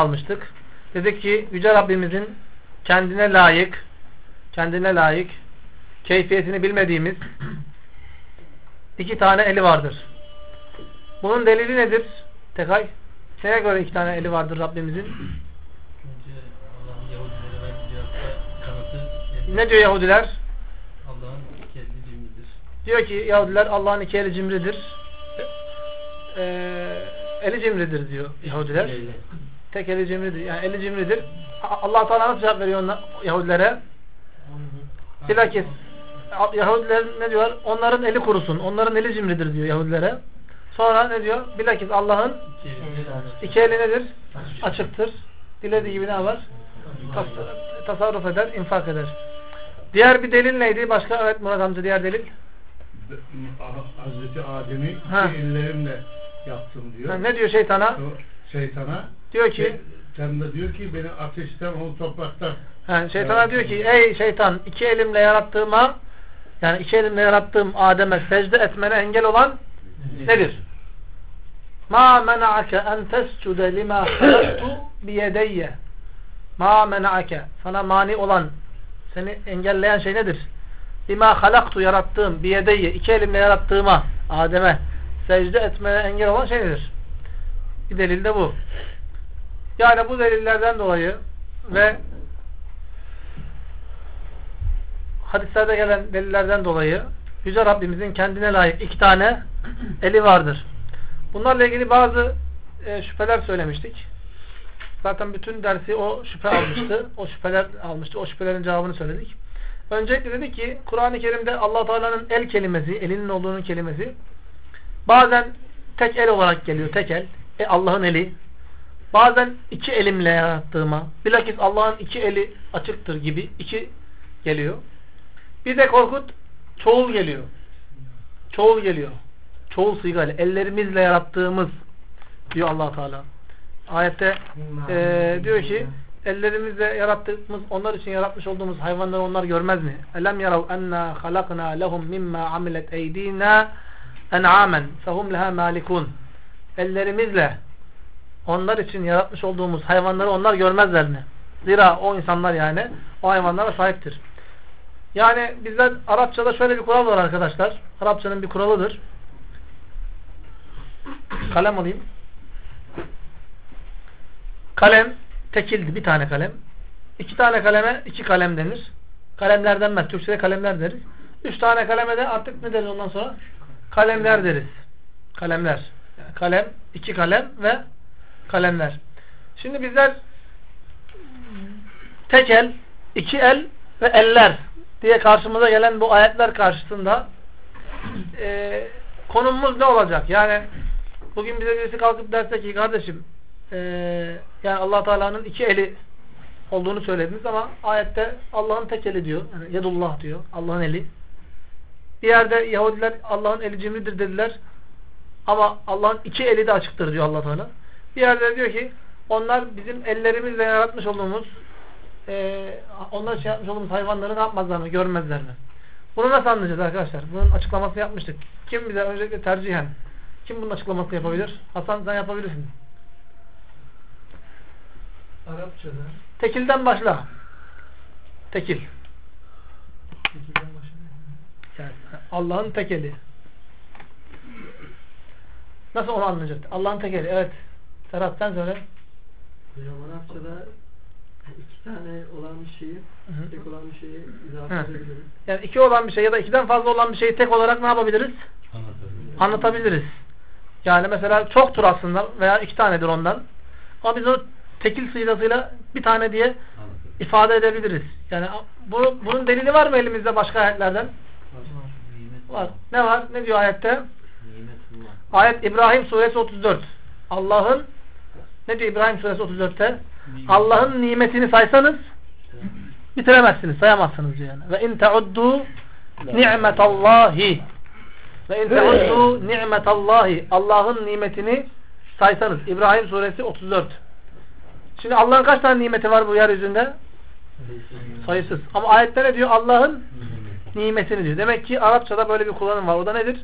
almıştık. Dedik ki Yüce Rabbimizin kendine layık, keyfiyetini bilmediğimiz iki tane eli vardır. Bunun delili nedir? Tekay, neye göre iki tane eli vardır Rabbimizin? Ne diyor Yahudiler? Allah'ın iki eli cimridir. Diyor ki Yahudiler Allah'ın iki eli cimridir. Eli cimridir diyor Yahudiler. Tek eli cimridir. Yani eli cimridir. Allah Teala nasıl cevap veriyor Yahudilere? Bilakis Yahudiler ne diyor? Onların eli kurusun. Onların eli cimridir diyor Yahudilere. Sonra ne diyor? Bilakis Allah'ın iki eli nedir? Açıktır. Dilediği gibi ne var? Tasarruf eder, infak eder. Diğer bir delil neydi? Başka, evet Murat amca, diğer delil. Hazreti Adem'i iki ellerimle yaptım diyor. Ne diyor şeytana? Şeytana diyor ki sen de diyor ki beni ateşten, onu topraktan. Şeytana diyor ki ey şeytan, iki elimle yarattığım Adem'e secde etmene engel olan nedir? Ma mena'ake en tescude lima halaktu biyedeyye. Ma mena'ake, sana mani olan, seni engelleyen şey nedir? Lima halaktu, yarattığım, biyedeyye, iki elimle yarattığıma, Adem'e secde etmene engel olan şey nedir? Bir delil de bu. Yani bu delillerden dolayı ve hadislerde gelen delillerden dolayı Yüce Rabbimizin kendine layık iki tane eli vardır. Bunlarla ilgili bazı şüpheler söylemiştik. Zaten bütün dersi o şüphe almıştı. O şüpheler almıştı. O şüphelerin cevabını söyledik. Öncelikle dedik ki Kur'an-ı Kerim'de Allah Teala'nın el kelimesi, elinin olduğunun kelimesi bazen tek el olarak geliyor. Tek el. Allah'ın eli. Bazen iki elimle yarattığıma, bilakis Allah'ın iki eli açıktır gibi iki geliyor. Bir de Korkut çoğul geliyor. Çoğul sigayla. Ellerimizle yarattığımız diyor Allah Teala. Ayette diyor ki ellerimizle yarattığımız, onlar için yaratmış olduğumuz hayvanları onlar görmez mi? Elem yarav enna halakna lehum mimma amilet eydina en'amen fehum leha malikun. Ellerimizle onlar için yaratmış olduğumuz hayvanları onlar görmezler mi? Zira o insanlar yani o hayvanlara sahiptir. Yani bizler Arapçada şöyle bir kural var arkadaşlar. Arapçanın bir kuralıdır. Kalem alayım. Kalem tekildi. Bir tane kalem. İki tane kaleme iki kalem denir. Kalemler denmez. Türkçe'de kalemler deriz. Üç tane kaleme de artık ne deriz ondan sonra? Kalemler deriz. Kalemler. Yani kalem, iki kalem ve kalemler. Şimdi bizler tek el, iki el ve eller diye karşımıza gelen bu ayetler karşısında konumuz ne olacak? Yani bugün bize birisi kalkıp derse ki kardeşim yani Allah Teala'nın iki eli olduğunu söylediniz ama ayette Allah'ın tek eli diyor. Yani yedullah diyor. Allah'ın eli. Bir yerde Yahudiler Allah'ın eli cimridir dediler ama Allah'ın iki eli de açıktır diyor Allah Teala. Bir yerde diyor ki onlar bizim ellerimizle yaratmış olduğumuz onlar için yapmış olduğumuz hayvanları ne yapmazlar mı? Görmezler mi? Bunu nasıl anlayacağız arkadaşlar? Bunun açıklamasını yapmıştık. Kim bize öncelikle tercihen kim bunun açıklamasını yapabilir? Hasan sen yapabilirsin. Arapçada. Tekilden başla. Tekil. Tekilden başla. Yani Allah'ın tek eli. Nasıl onu anlayacak? Allah'ın tek eli. Evet. Serhat sen söyle. Hocam Arapçada iki tane olan bir şeyi, tek olan bir şeyi izafe edebiliriz. Yani iki olan bir şey ya da ikiden fazla olan bir şeyi tek olarak ne yapabiliriz? Anlatabiliriz. Yani mesela çoktur aslında veya iki tanedir ondan. Ama biz onu tekil sıйgasıyla bir tane diye ifade edebiliriz. Yani bunun delili var mı elimizde başka ayetlerden? Var. Ne var? Ne diyor ayette? Ayet İbrahim suresi 34. Allah'ın ne diyor İbrahim suresi 34'te? Allah'ın nimetini saysanız bitiremezsiniz, sayamazsınız diyor yani. Ve in teuddu ni'metallahi ve in teuddu ni'metallahi Allah'ın nimetini saysanız. İbrahim suresi 34. Şimdi Allah'ın kaç tane nimeti var bu yeryüzünde? Sayısız. Ama ayette ne diyor? Allah'ın nimetini diyor. Demek ki Arapçada böyle bir kullanım var. O da nedir?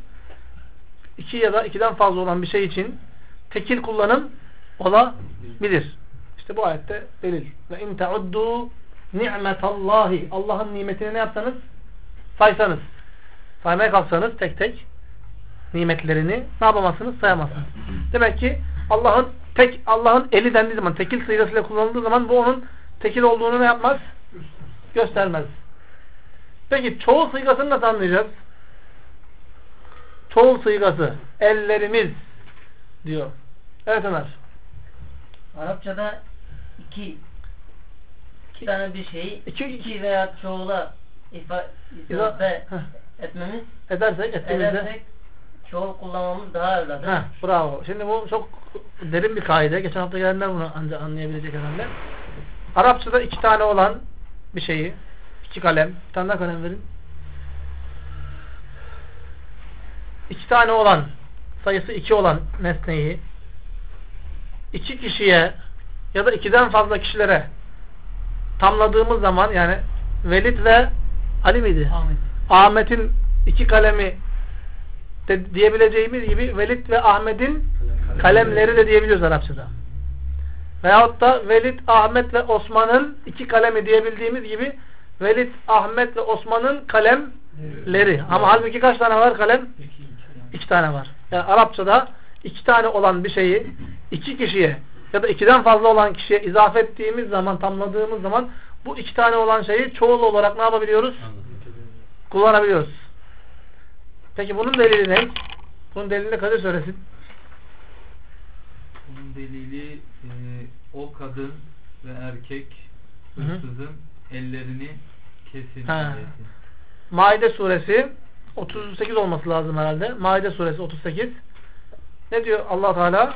İki ya da ikiden fazla olan bir şey için tekil kullanım olabilir. İşte bu ayette delil. Ve in teuddu ni'metallahi. Allah'ın nimetini ne yapsanız? Saysanız. Saymaya kalksanız tek tek nimetlerini ne yapamazsınız? Sayamazsınız. Demek ki Allah'ın eli dendiği zaman, tekil sigasıyla kullanıldığı zaman bu onun tekil olduğunu ne yapmaz? Göstermez. Peki çoğul sigasını nasıl anlayacağız? Çoğul sigası ellerimiz diyor. Evet Ömer. Arapçada iki tane bir şeyi iki veya çoğula izafe etmemiz edersek çoğul kullanmamız daha evladır. Bravo. Şimdi bu çok derin bir kaide. Geçen hafta gelenler bunu ancak anlayabilecek herhalde. Arapçada iki tane olan bir şeyi, iki kalem, bir tane daha kalem verin. İki tane olan, sayısı iki olan nesneyi iki kişiye ya da ikiden fazla kişilere tamladığımız zaman, yani Velid ve Ali miydi? Ahmet'in iki kalemi de diyebileceğimiz gibi Velid ve Ahmet'in kalemleri de diyebiliyoruz Arapçada. Veyahut da Velid, Ahmet ve Osman'ın iki kalemi diyebildiğimiz gibi Velid, Ahmet ve Osman'ın kalemleri. Ama halbuki kaç tane var kalem? İki tane var. Yani Arapçada iki tane olan bir şeyi iki kişiye ya da ikiden fazla olan kişiye izafe ettiğimiz zaman, tamladığımız zaman bu iki tane olan şeyi çoğul olarak ne yapabiliyoruz? Kullanabiliyoruz. Peki bunun delili ne? Bunun delili Kadir söylesin. Bunun delili o kadın ve erkek hırsızın ellerini kesin. Maide suresi 38 olması lazım herhalde. Maide suresi 38. Ne diyor Allah Teala?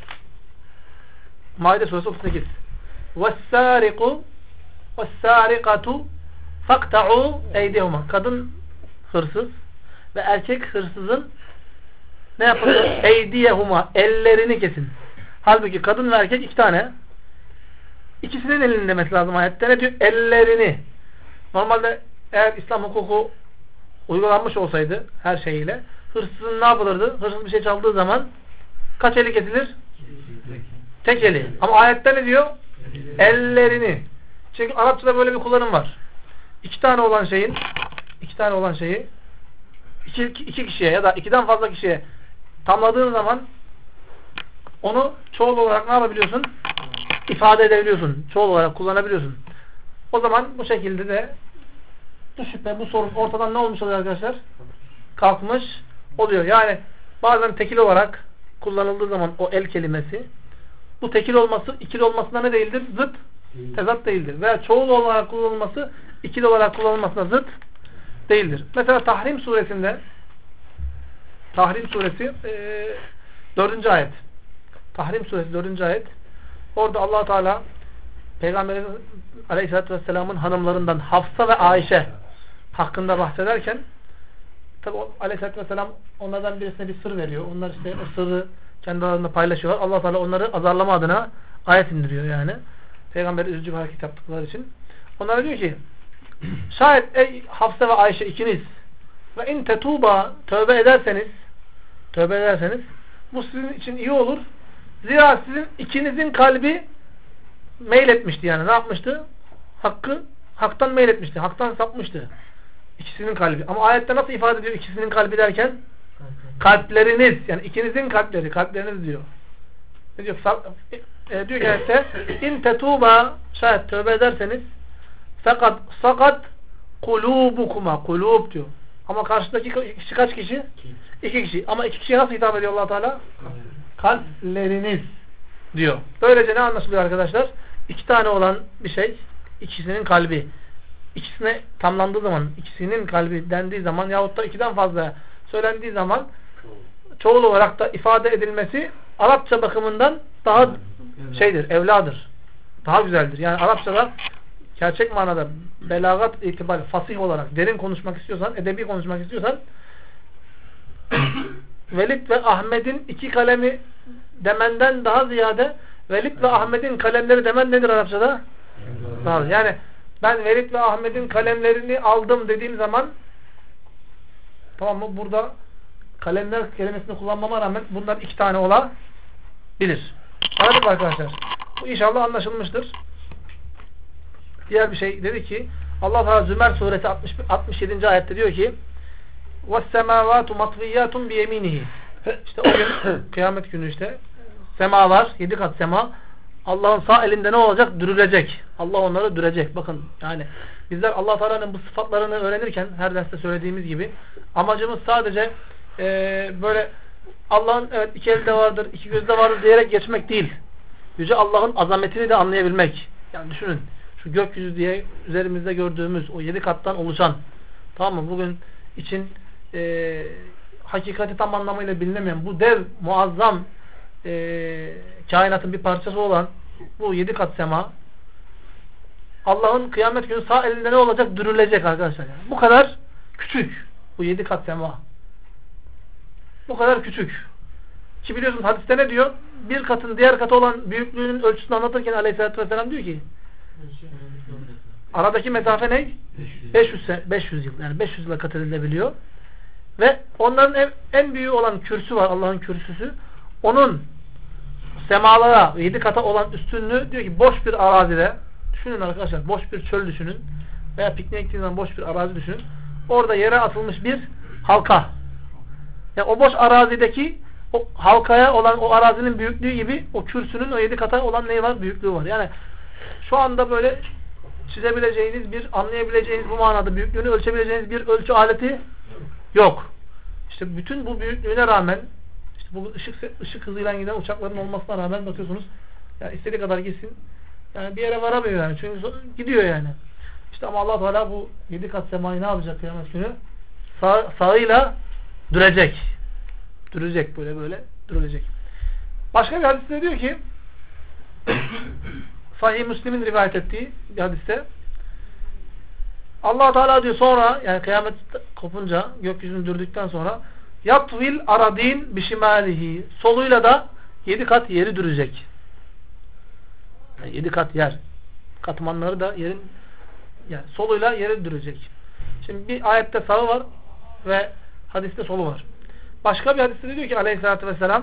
Maide suresi 38. وَالسَّارِقُ وَالسَّارِقَةُ فَقْتَعُوا اَيْدِهُمَا. Kadın hırsız ve erkek hırsızın ne yapın? Eydiyehuma, ellerini kesin. Halbuki kadın ve erkek iki tane. İkisinin elini demesi lazım ayette. Ne diyor? Ellerini. Normalde eğer İslam hukuku uygulanmış olsaydı her şeyiyle, hırsızın ne yapılırdı? Hırsız bir şey çaldığı zaman kaç eli kesilir? Tek eli. Ama ayette ne diyor? Ellerini. Çünkü Arapçada böyle bir kullanım var. İki tane olan şeyi iki kişiye ya da ikiden fazla kişiye tamladığın zaman onu çoğul olarak ne yapabiliyorsun? İfade edebiliyorsun. Çoğul olarak kullanabiliyorsun. O zaman bu şekilde de bu şüphe, bu sorun ortadan ne olmuş oluyor arkadaşlar? Kalkmış oluyor. Yani bazen tekil olarak kullanıldığı zaman o el kelimesi, bu tekil olması ikili olmasına ne değildir? Zıt, tezat değildir. Veya çoğul olarak kullanılması ikili olarak kullanılmasına zıt değildir. Mesela Tahrim suresinde, Tahrim suresi 4. ayet. Tahrim suresi 4. ayet. Orada Allah Teala Peygamberimiz Aleyhisselatü Vesselam'ın hanımlarından Hafsa ve Ayşe hakkında bahsederken, tabi Aleyhisselatü Vesselam onlardan birisine bir sır veriyor. Onlar işte o sırrı kendi aralarında paylaşıyorlar. Allah Teala onları azarlama adına ayet indiriyor yani. Peygamber'e üzücü bir hareket yaptıkları için. Onlara diyor ki, şayet ey Hafsa ve Ayşe ikiniz ve in tetuba, tövbe ederseniz bu sizin için iyi olur. Zira sizin ikinizin kalbi meyletmişti yani. Ne yapmıştı? Haktan meyletmişti. Haktan sapmıştı. İkisinin kalbi. Ama ayette nasıl ifade ediyor ikisinin kalbi derken? Kalpleriniz. Yani ikinizin kalpleriniz diyor. Ne diyor? Diyor ki ayette in tetuba, şayet tövbe ederseniz fakat sakat kulubukuma, kulub diyor. Ama karşıdaki kişi kaç kişi? İki kişi. Ama iki kişiye nasıl hitap ediyor Allah Teala? Kalpleriniz diyor. Böylece ne anlaşılıyor arkadaşlar? İki tane olan bir şey, ikisinin kalbi. İkisine tamlandığı zaman, ikisinin kalbi dendiği zaman yahut da ikiden fazla söylendiği zaman çoğul olarak da ifade edilmesi Arapça bakımından daha evladır. Daha güzeldir. Yani Arapçada gerçek manada belagat itibariyle fasih olarak derin konuşmak istiyorsan, edebi konuşmak istiyorsan Velid ve Ahmet'in iki kalemi demenden daha ziyade Velid ve Ahmet'in kalemleri demen nedir Arapçada? Yani ben Velid ve Ahmet'in kalemlerini aldım dediğim zaman, tamam mı? Burada kalemler kelimesini kullanmama rağmen bunlar iki tane olabilir. Anladın mı arkadaşlar? Bu inşallah anlaşılmıştır. Diğer bir şey dedi ki Allah Teala Zümer suresi 67. ayette diyor ki وَالسَّمَاوَاتُ مَطْوِيَّاتٌ بِيَمِينِهِ İşte o gün kıyamet günü işte semalar 7 kat sema Allah'ın sağ elinde ne olacak? Dürülecek. Allah onları dürecek. Bakın yani bizler Allah Teala'nın bu sıfatlarını öğrenirken her derste söylediğimiz gibi amacımız sadece böyle Allah'ın evet iki elde vardır, iki gözde vardır diyerek geçmek değil. Yüce Allah'ın azametini de anlayabilmek. Yani düşünün şu gökyüzü diye üzerimizde gördüğümüz o 7 kattan oluşan, tamam mı? Bugün için hakikati tam anlamıyla bilinemeyen bu dev muazzam kainatın bir parçası olan bu 7 kat sema Allah'ın kıyamet günü sağ elinde ne olacak? Dürülecek arkadaşlar. Yani. Bu kadar küçük bu 7 kat sema. Bu kadar küçük. Ki biliyorsunuz hadiste ne diyor? Bir katın diğer katı olan büyüklüğünün ölçüsünü anlatırken Aleyhisselatü Vesselam diyor ki aradaki mesafe ne? 500 yıl. Yani 500 yıla kat edilebiliyor. Ve onların en büyüğü olan kürsü var. Allah'ın kürsüsü. Onun semalara 7 kata olan üstünlüğü diyor ki boş bir arazide düşünün arkadaşlar. Boş bir çöl düşünün. Veya pikniğe gittiğiniz zaman boş bir arazi düşünün. Orada yere atılmış bir halka. Yani o boş arazideki o halkaya olan o arazinin büyüklüğü gibi o kürsünün o 7 kata olan neyi var? Büyüklüğü var. Yani şu anda böyle çizebileceğiniz bir, anlayabileceğiniz bu manada büyüklüğünü ölçebileceğiniz bir ölçü aleti yok. İşte bütün bu büyüklüğüne rağmen işte bu ışık hızıyla giden uçakların olmasına rağmen bakıyorsunuz yani istediği kadar gitsin yani bir yere varamıyor yani. Çünkü gidiyor yani. İşte ama Allah Teala bu 7 kat semayı ne yapacak kıyamet günü? Sağıyla dürecek. Dürecek böyle dürülecek. Başka bir hadiste diyor ki Sahih Müslim'in rivayet ettiği bir hadiste Allah Teala diyor sonra yani kıyamet kopunca gökyüzünü dürdükten sonra yatvil aradin bişimalihi soluyla da 7 kat yeri dürecek. Yani 7 kat yer. Katmanları da yerin yani soluyla yeri dürecek. Şimdi bir ayette sağı var ve hadiste solu var. Başka bir hadiste diyor ki Aleyhisselatü Vesselam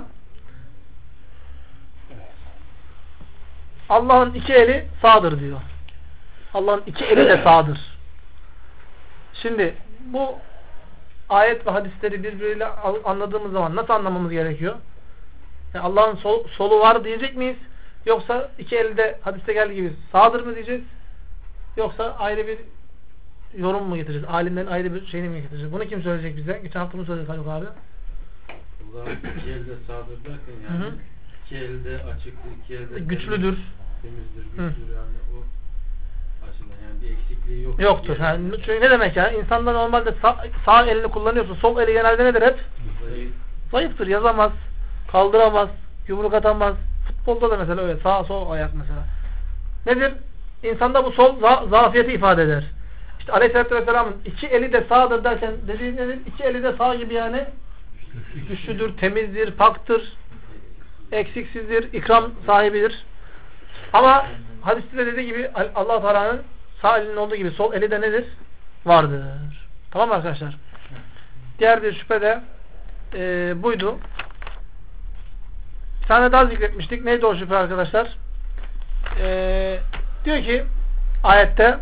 Allah'ın iki eli sağdır diyor. Allah'ın iki eli de sağdır. Şimdi bu ayet ve hadisleri birbiriyle anladığımız zaman nasıl anlamamız gerekiyor? Yani Allah'ın solu var diyecek miyiz? Yoksa iki eli de hadiste geldiği gibi sağdır mı diyeceğiz? Yoksa ayrı bir yorum mu getireceğiz? Alimlerin ayrı bir şeyini mi getireceğiz? Bunu kim söyleyecek bize? Geçen hafta mı söyledi Haluk abi? Allah'ın iki elde sağdır derken yani hı hı. İki elde açıktır, iki elde güçlüdür. Temizdir, güçlüdür. Yani o açıdan yani bir eksikliği yok. Yoktur. Yani ne demek ya? İnsanda normalde sağ elini kullanıyorsa sol eli genelde nedir hep? Zayıftır. Yazamaz, kaldıramaz, yumruk atamaz. Futbolda da mesela öyle. Sağ sol ayak mesela. Nedir? İnsanda bu sol zafiyeti ifade eder. İşte Aleyhisselatü Vesselam'ın iki eli de sağdır derken dediği nedir? İki eli de sağ gibi yani güçlüdür, temizdir, paktır, eksiksizdir, ikram sahibidir. Ama hadiste de dediği gibi Allah Teala'nın sağ elinin olduğu gibi sol eli de nedir? Vardır. Tamam mı arkadaşlar? Diğer bir şüphe de buydu. Bir tane daha zikretmiştik. Neydi o şüphe arkadaşlar? Diyor ki ayette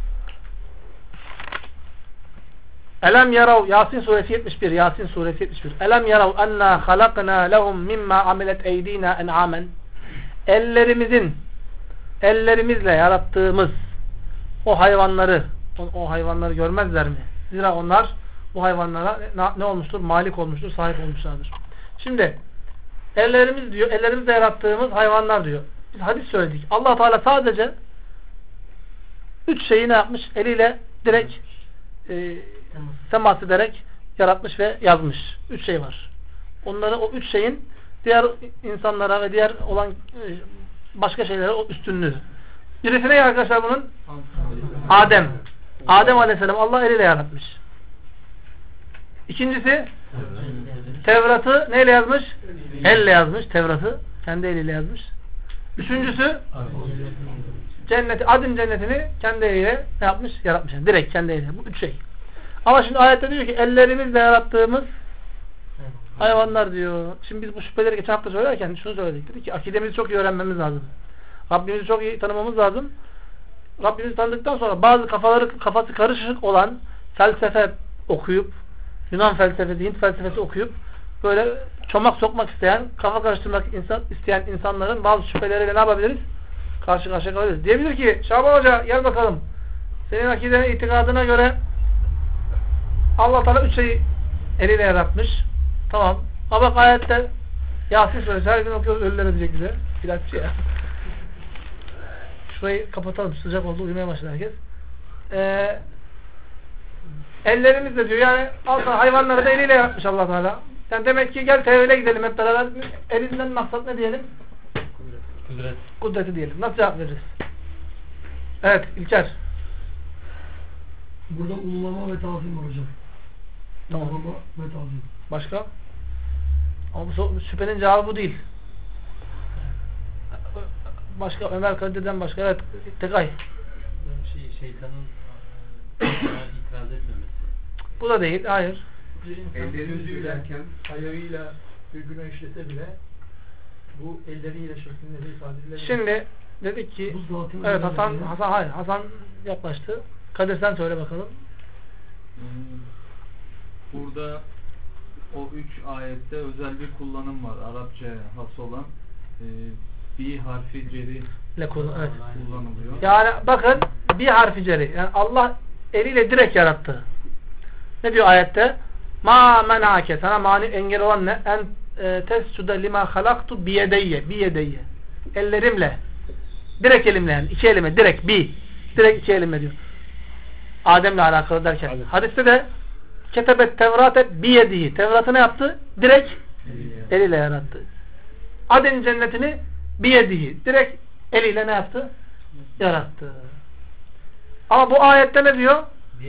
Elem yarav Yasin suresi 71 Yasin suresi 71 Elem yarav enna halakna lehum mimma amilet eydina en'amen ellerimizle yarattığımız o hayvanları görmezler mi? Zira onlar bu hayvanlara ne olmuştur? Malik olmuştur, sahip olmuşlardır. Şimdi ellerimiz diyor, ellerimizle yarattığımız hayvanlar diyor. Biz hadis söyledik. Allah Teala sadece 3 şeyi ne yapmış? Eliyle direkt temas ederek yaratmış ve yazmış. 3 şey var. Onları o 3 şeyin diğer insanlara ve diğer olan başka şeylere o üstünlüğü. Birisi ne arkadaşlar bunun? Adem. Adem Aleyhisselam Allah eliyle yaratmış. İkincisi Tevrat'ı neyle yazmış? Elle yazmış Tevrat'ı. Kendi eliyle yazmış. Üçüncüsü Adem cennetini kendi eliyle ne yapmış? Yaratmış. Yani direkt kendi eliyle. Bu 3 şey. Ama şimdi ayette diyor ki ellerimizle yarattığımız hayvanlar diyor. Şimdi biz bu şüpheleri geçen hafta söylerken şunu söyledik. Dedik ki akidemizi çok iyi öğrenmemiz lazım. Rabbimizi çok iyi tanımamız lazım. Rabbimizi tanıdıktan sonra bazı kafası karışık olan felsefe okuyup, Yunan felsefesi, Hint felsefesi okuyup böyle çomak sokmak isteyen, kafa karıştırmak isteyen insanların bazı şüpheleriyle ne yapabiliriz? Karşı karşıya kalabiliriz. Diyebilir ki Şaban Hoca gel bakalım. Senin akidene, itikadına göre Allah Teala 3 şeyi eliyle yaratmış. Tamam. Ama bak ayette Yasin Suresi her gün okuyoruz, ölüler edecek bize. Bilatçı ya. Şurayı kapatalım. Sıcak oldu. Uyumaya başladı herkes. Ellerimizle diyor. Yani aslında hayvanları da eliyle yaratmış Allah Teala. Yani demek ki gel tevhile gidelim hep beraber. Elinden maksat ne diyelim? Kudret. Kudreti diyelim. Nasıl cevap veririz? Evet İlker. Burada ululama ve tazim var hocam. Tamam. Ululama ve tazim. Başka? Ama bu şüphenin cevabı bu değil. Başka Ömer Kadir'den başka. Evet Tekay. Şeytanın itiraz etmemesi. Bu da değil. Hayır. Bir insan gözüyle, ayağıyla bir günah işlese bile bu elleriyle şeklinde de ifade edilebilir. Şimdi dedik ki evet Hasan yaklaştı. Kadir sen söyle bakalım. Burada o 3 ayette özel bir kullanım var. Arapçaya has olan bir harfi ceri Evet. kullanılıyor. Yani bakın bir harfi ceri. Yani Allah eliyle direkt yarattı. Ne diyor ayette? Ma menake. Sana mani engel olan ne? En tescude lima halaktu biyedeyye. Ellerimle. Direkt elimle yani. 2 elime. Direkt 2 elimle diyor. Adem'le alakalı derken. Hadi. Hadiste de ketebet tevrate biyedihi. Tevrat'ı ne yaptı? Direkt eliyle yarattı. Aden cennetini biyedihi. Direkt eliyle ne yaptı? Yarattı. Ama bu ayette ne diyor?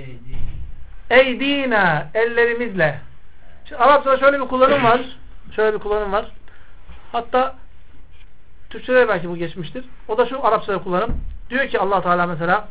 Eydina. Ellerimizle. Şimdi Arapçada şöyle bir kullanım var. Hatta Türkçe'de belki bu geçmiştir. O da şu Arapçada kullanım. Diyor ki Allah Teala mesela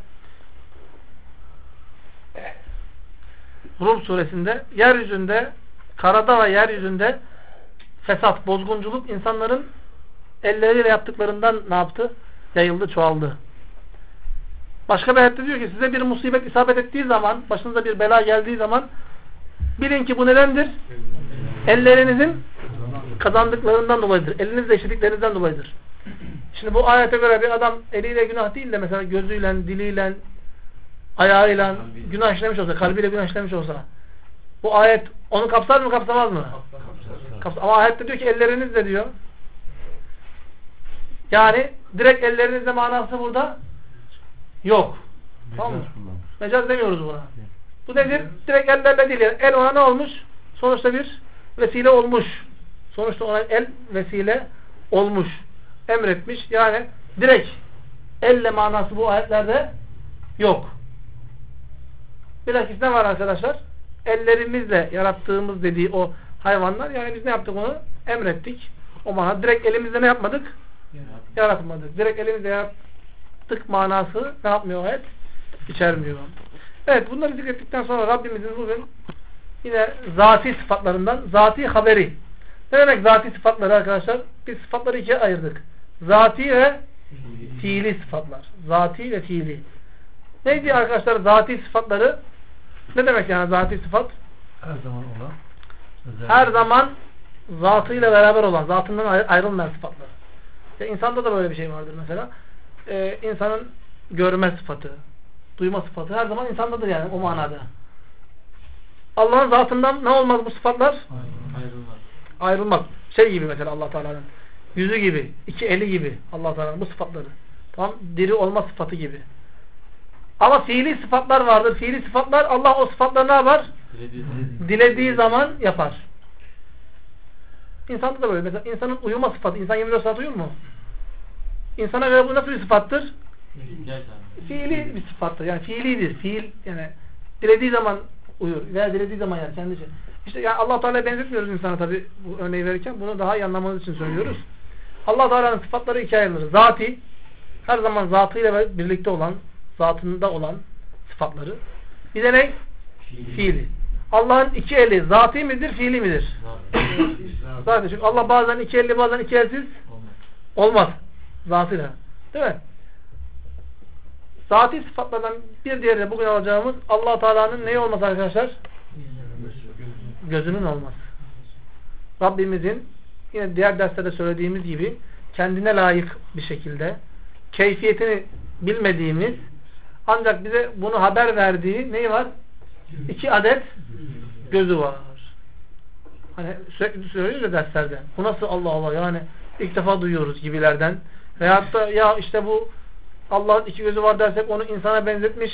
Rum suresinde yeryüzünde, karada ve yeryüzünde fesat, bozgunculuk insanların elleriyle yaptıklarından ne yaptı? Yayıldı, çoğaldı. Başka bir ayette diyor ki size bir musibet isabet ettiği zaman, başınıza bir bela geldiği zaman bilin ki bu nedendir? Ellerinizin kazandıklarından dolayıdır. Elinizle işlediklerinizden dolayıdır. Şimdi bu ayete göre bir adam eliyle günah değil de mesela gözüyle, diliyle, ayağıyla günah işlemiş olsa, kalbiyle günah işlemiş olsa bu ayet onu kapsar mı kapsamaz mı? Kapsar. Ama ayette diyor ki ellerinizle diyor. Yani direkt ellerinizle manası burada yok. Tamam mı? Mecaz demiyoruz buna. Bu nedir? Direkt ellerle değil. Yani el ona ne olmuş? Sonuçta bir vesile olmuş. Sonuçta ona el vesile olmuş. Emretmiş. Yani direkt elle manası bu ayetlerde yok. Bilakis ne var arkadaşlar? Ellerimizle yarattığımız dediği o hayvanlar, yani biz ne yaptık onu? Emrettik. O manada direkt elimizle ne yapmadık? Yaratmadık. Direkt elimizle yarattık manası ne yapmıyor ayet? İçermiyor. Evet, bunları zikrettikten sonra Rabbimizin bugün yine zati sıfatlarından zati haberi. Ne demek zati sıfatları arkadaşlar? Biz sıfatları ikiye ayırdık. Zati ve fiili sıfatlar. Zati ve fiili. Neydi arkadaşlar zati sıfatları? Ne demek yani zati sıfat? Her zaman olan. Her zaman zatıyla beraber olan, zatından ayrılmayan sıfatlar. İşte insanda da böyle bir şey vardır mesela. İnsanın görme sıfatı, duyma sıfatı her zaman insandadır yani o manada. Allah'ın zatından ne olmaz bu sıfatlar? Ayrılmaz. Şey gibi mesela Allah Teala'nın yüzü gibi, 2 eli gibi Allah Teala'nın bu sıfatları. Tamam, diri olma sıfatı gibi. Ama fiili sıfatlar vardır. Fiili sıfatlar Allah o sıfatları ne yapar? Dilediği zaman yapar. İnsanda da böyle. Mesela insanın uyuma sıfatı. İnsan 24 saat uyur mu? İnsana göre bu nasıl bir sıfattır? Fiili bir sıfattır. Yani fiilidir. Fiil yani dilediği zaman uyur veya dilediği zaman yer kendisi. İşte yani Allah Teala'ya benzetmiyoruz insana tabi bu örneği verirken. Bunu daha iyi anlamanız için söylüyoruz. Allah Teala'nın sıfatları ikiye ayrılır. Zati, her zaman zatıyla birlikte olan, zatında olan sıfatları. Bir de ne? Fiili. Allah'ın 2 eli zati midir, fiili midir? Zati. Çünkü Allah bazen 2 elli, bazen 2 elsiz olmaz. Zatıyla. Değil mi? Zati sıfatlardan bir diğeri de bugün alacağımız Allah Teala'nın neyi olması arkadaşlar? Gözünün olması. Rabbimizin yine diğer derslerde söylediğimiz gibi kendine layık bir şekilde keyfiyetini bilmediğimiz ancak bize bunu haber verdiği neyi var? 2 adet gözü var. Hani sürekli söylüyoruz ya derslerde. Bu nasıl Allah Allah yani ilk defa duyuyoruz gibilerden. Veyahut da ya işte bu Allah'ın 2 gözü var dersek onu insana benzetmiş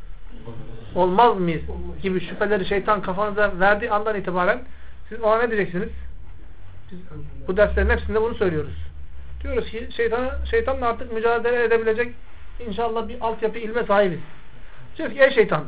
olmaz mıyız? Gibi şüpheleri şeytan kafanıza verdiği andan itibaren siz ona ne diyeceksiniz? Biz bu derslerin hepsinde bunu söylüyoruz. Diyoruz ki şeytanla artık mücadele edebilecek inşallah bir altyapı ilme sahibiz. Diyoruz ki ey şeytan,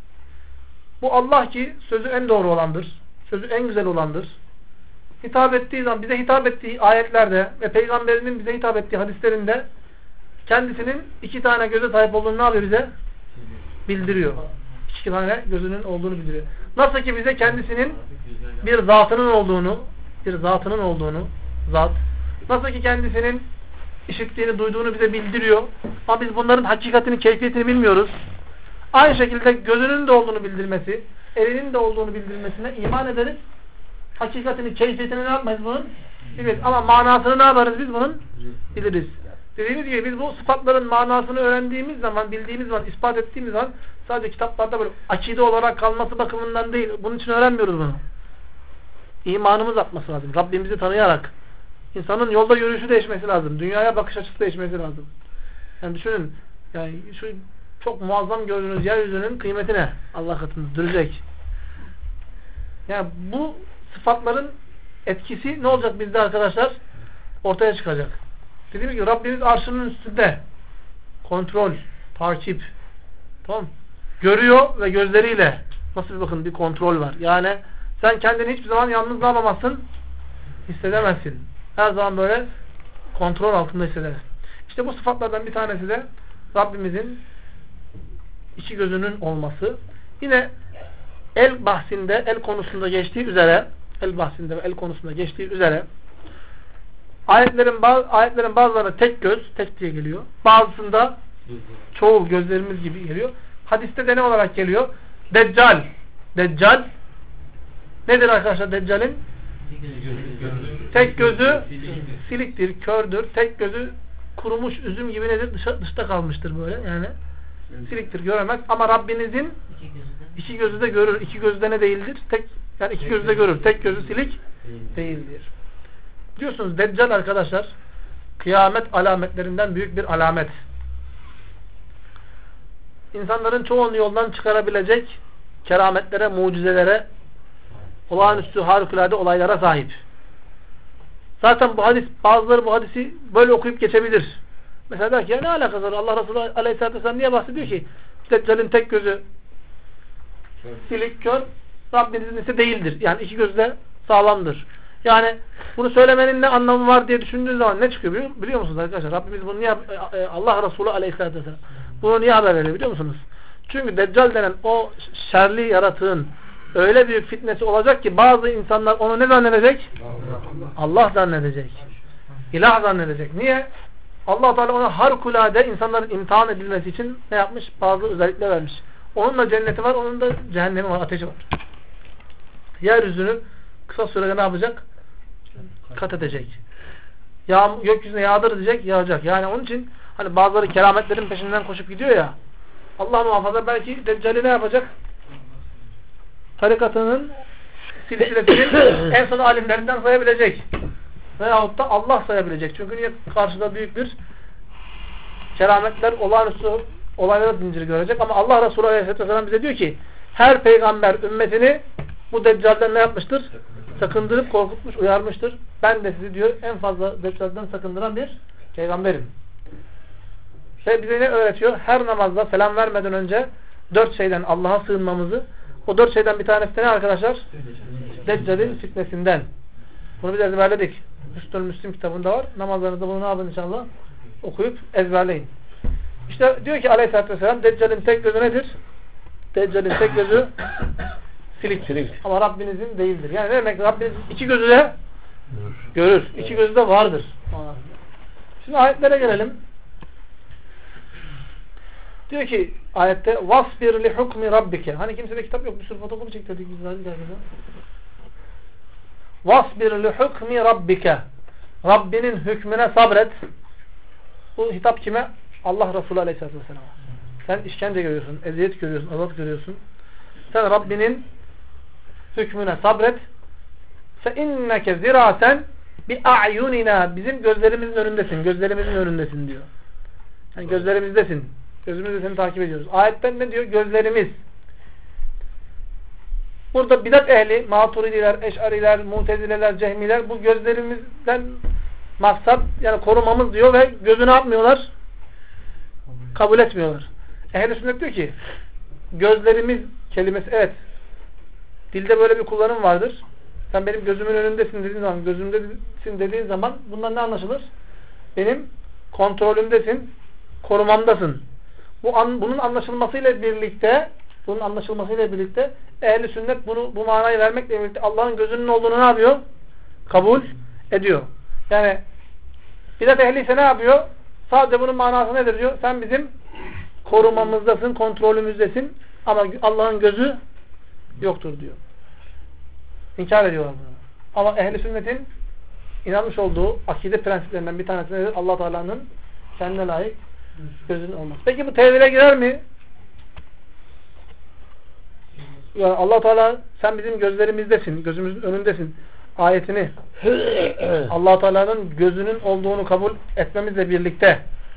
bu Allah ki sözü en doğru olandır. Sözü en güzel olandır. Hitap ettiği zaman, bize hitap ettiği ayetlerde ve peygamberinin bize hitap ettiği hadislerinde kendisinin 2 tane göze sahip olduğunu ne yapıyor bize? Bildiriyor. 2 tane gözünün olduğunu bildiriyor. Nasıl ki bize kendisinin bir zatının olduğunu, zat. Nasıl ki kendisinin işittiğini, duyduğunu bize bildiriyor. Ama biz bunların hakikatini, keyfiyetini bilmiyoruz. Aynı şekilde gözünün de olduğunu bildirmesi, elinin de olduğunu bildirmesine iman ederiz. Hakikatini, keyfiyetini ne yapmayız bunun? Biliriz. Ama manasını ne yaparız biz bunun? Biliriz. Dediğimiz gibi biz bu sıfatların manasını öğrendiğimiz zaman, bildiğimiz zaman, ispat ettiğimiz zaman sadece kitaplarda böyle akide olarak kalması bakımından değil. Bunun için öğrenmiyoruz bunu. İmanımız artması lazım. Rabbimizi tanıyarak. İnsanın yolda yürüyüşü değişmesi lazım. Dünyaya bakış açısı değişmesi lazım. Yani düşünün. Yani şu çok muazzam gördüğünüz yeryüzünün kıymeti ne? Allah katında dürecek. Yani bu sıfatların etkisi ne olacak bizde arkadaşlar? Ortaya çıkacak. Dediğim gibi Rabbimiz arşının üstünde. Kontrol, takip. Tamam. Görüyor ve gözleriyle. Nasıl bir bakın bir kontrol var. Yani sen kendini hiçbir zaman yalnız yapamazsın. Hissedemezsin. Her zaman böyle kontrol altında hissedersin. İşte bu sıfatlardan bir tanesi de Rabbimizin 2 gözünün olması. Yine el bahsinde, el konusunda geçtiği üzere ayetlerin bazılarında tek göz, tek diye geliyor. Bazısında çoğul, gözlerimiz gibi geliyor. Hadiste de ne olarak geliyor? Deccal. Deccal nedir arkadaşlar Deccal'in? Tek gözü siliktir, kördür. Tek gözü kurumuş üzüm gibi nedir? Dışta kalmıştır böyle yani. Siliktir, göremez. Ama Rabbinizin 2 gözü de görür. 2 gözü de ne değildir? Yani 2 gözü de görür. Tek gözü silik değildir. Biliyorsunuz Deccal arkadaşlar kıyamet alametlerinden büyük bir alamet. İnsanların çoğunu yoldan çıkarabilecek kerametlere, mucizelere, olağanüstü harikulade olaylara sahip. Zaten bu hadis, bazıları bu hadisi böyle okuyup geçebilir. Mesela der ki ya ne alakası var? Allah Resulü Aleyhisselatü Vesselam niye bahsediyor ki? Deccal'in tek gözü silik, kör, Rabbinizin ise değildir. Yani 2 gözü de sağlamdır. Yani bunu söylemenin ne anlamı var diye düşündüğünüz zaman ne çıkıyor biliyor musunuz arkadaşlar? Rabbimiz bunu niye, Allah Resulü Aleyhisselatü Vesselam bunu niye haber veriyor biliyor musunuz? Çünkü Deccal denen o şerli yaratığın öyle büyük fitnesi olacak ki bazı insanlar onu ne zannedecek? Allah zannedecek. İlah zannedecek. Niye? Allah Teala ona harikulade insanların imtihan edilmesi için ne yapmış? Bazı özellikler vermiş. Onun da cenneti var, onun da cehennemi var, ateşi var. Yeryüzünü kısa sürede ne yapacak? Kat edecek. Gökyüzüne yağdır diyecek, yağacak. Yani onun için hani bazıları kerametlerin peşinden koşup gidiyor ya. Allah muhafaza belki Deccal'i ne yapacak? Tarikatının silsilesinin en son alimlerinden sayabilecek. Veyahut da Allah sayabilecek. Çünkü niye? Karşıda büyük bir kerametler, olağanüstü olaylar zinciri görecek. Ama Allah Resulü Aleyhisselatü Vesselam bize diyor ki her peygamber ümmetini bu Deccal'den ne yapmıştır? Sakındırıp korkutmuş, uyarmıştır. Ben de sizi diyor en fazla Deccal'den sakındıran bir peygamberim. Bize ne öğretiyor? Her namazda selam vermeden önce 4 şeyden Allah'a sığınmamızı. O 4 şeyden bir tanesi de ne arkadaşlar? Deccal'in fitnesinden. Bunu biz ezberledik. Hüsnül Müslim kitabında var. Namazlarınızda bunu ne yapın inşallah? Okuyup ezberleyin. İşte diyor ki Aleyhisselatü Vesselam Deccal'in tek gözü nedir? Deccal'in tek gözü silik. Ama Rabbinizin değildir. Yani ne demek? Rabbiniz 2 gözü de görür. 2 gözü de vardır. Şimdi ayetlere gelelim. Diyor ki ayette vasbir li hukmi rabbike. Hani kimsede kitap yok. Bir sürü fotokopi çektirdik biz zaten. Vasbir li hukmi rabbike. Rabbinin hükmüne sabret. Bu hitap kime? Allah Resulü Aleyhisselatü Vesselam. Sen işkence görüyorsun, eziyet görüyorsun, azap görüyorsun. Sen Rabbinin hükmüne sabret. Fe inneke zirasen bi a'yunina. Bizim gözlerimizin önündesin. Gözlerimizin önündesin diyor. Yani gözlerimizdesin. Gözümüzle seni takip ediyoruz. Ayetten ne diyor? Gözlerimiz. Burada bidat ehli, maturidiler, eş'ariler, mutezileler, cehmiler bu gözlerimizden maksat yani korumamız diyor ve gözü ne yapmıyorlar? Kabul etmiyorlar. Ehl-i sünnet diyor ki gözlerimiz kelimesi evet dilde böyle bir kullanım vardır. Sen benim gözümün önündesin dediğin zaman, gözümdesin dediğin zaman bundan ne anlaşılır? Benim kontrolümdesin, korumamdasın. Bunun anlaşılmasıyla birlikte ehl-i sünnet bu manayı vermekle birlikte Allah'ın gözünün olduğunu ne yapıyor? Kabul ediyor. Yani bidat ehli ise ne yapıyor? Sadece bunun manası nedir diyor? Sen bizim korumamızdasın, kontrolümüzdesin ama Allah'ın gözü yoktur diyor. İnkar ediyorlar bunu. Ama ehl-i sünnetin inanmış olduğu akide prensiplerinden bir tanesi nedir? Allah Teala'nın kendine layık gözünün olması. Peki bu tevhile girer mi? Yani Allah Teala sen bizim gözlerimizdesin, gözümüzün önündesin ayetini Allah Teala'nın gözünün olduğunu kabul etmemizle birlikte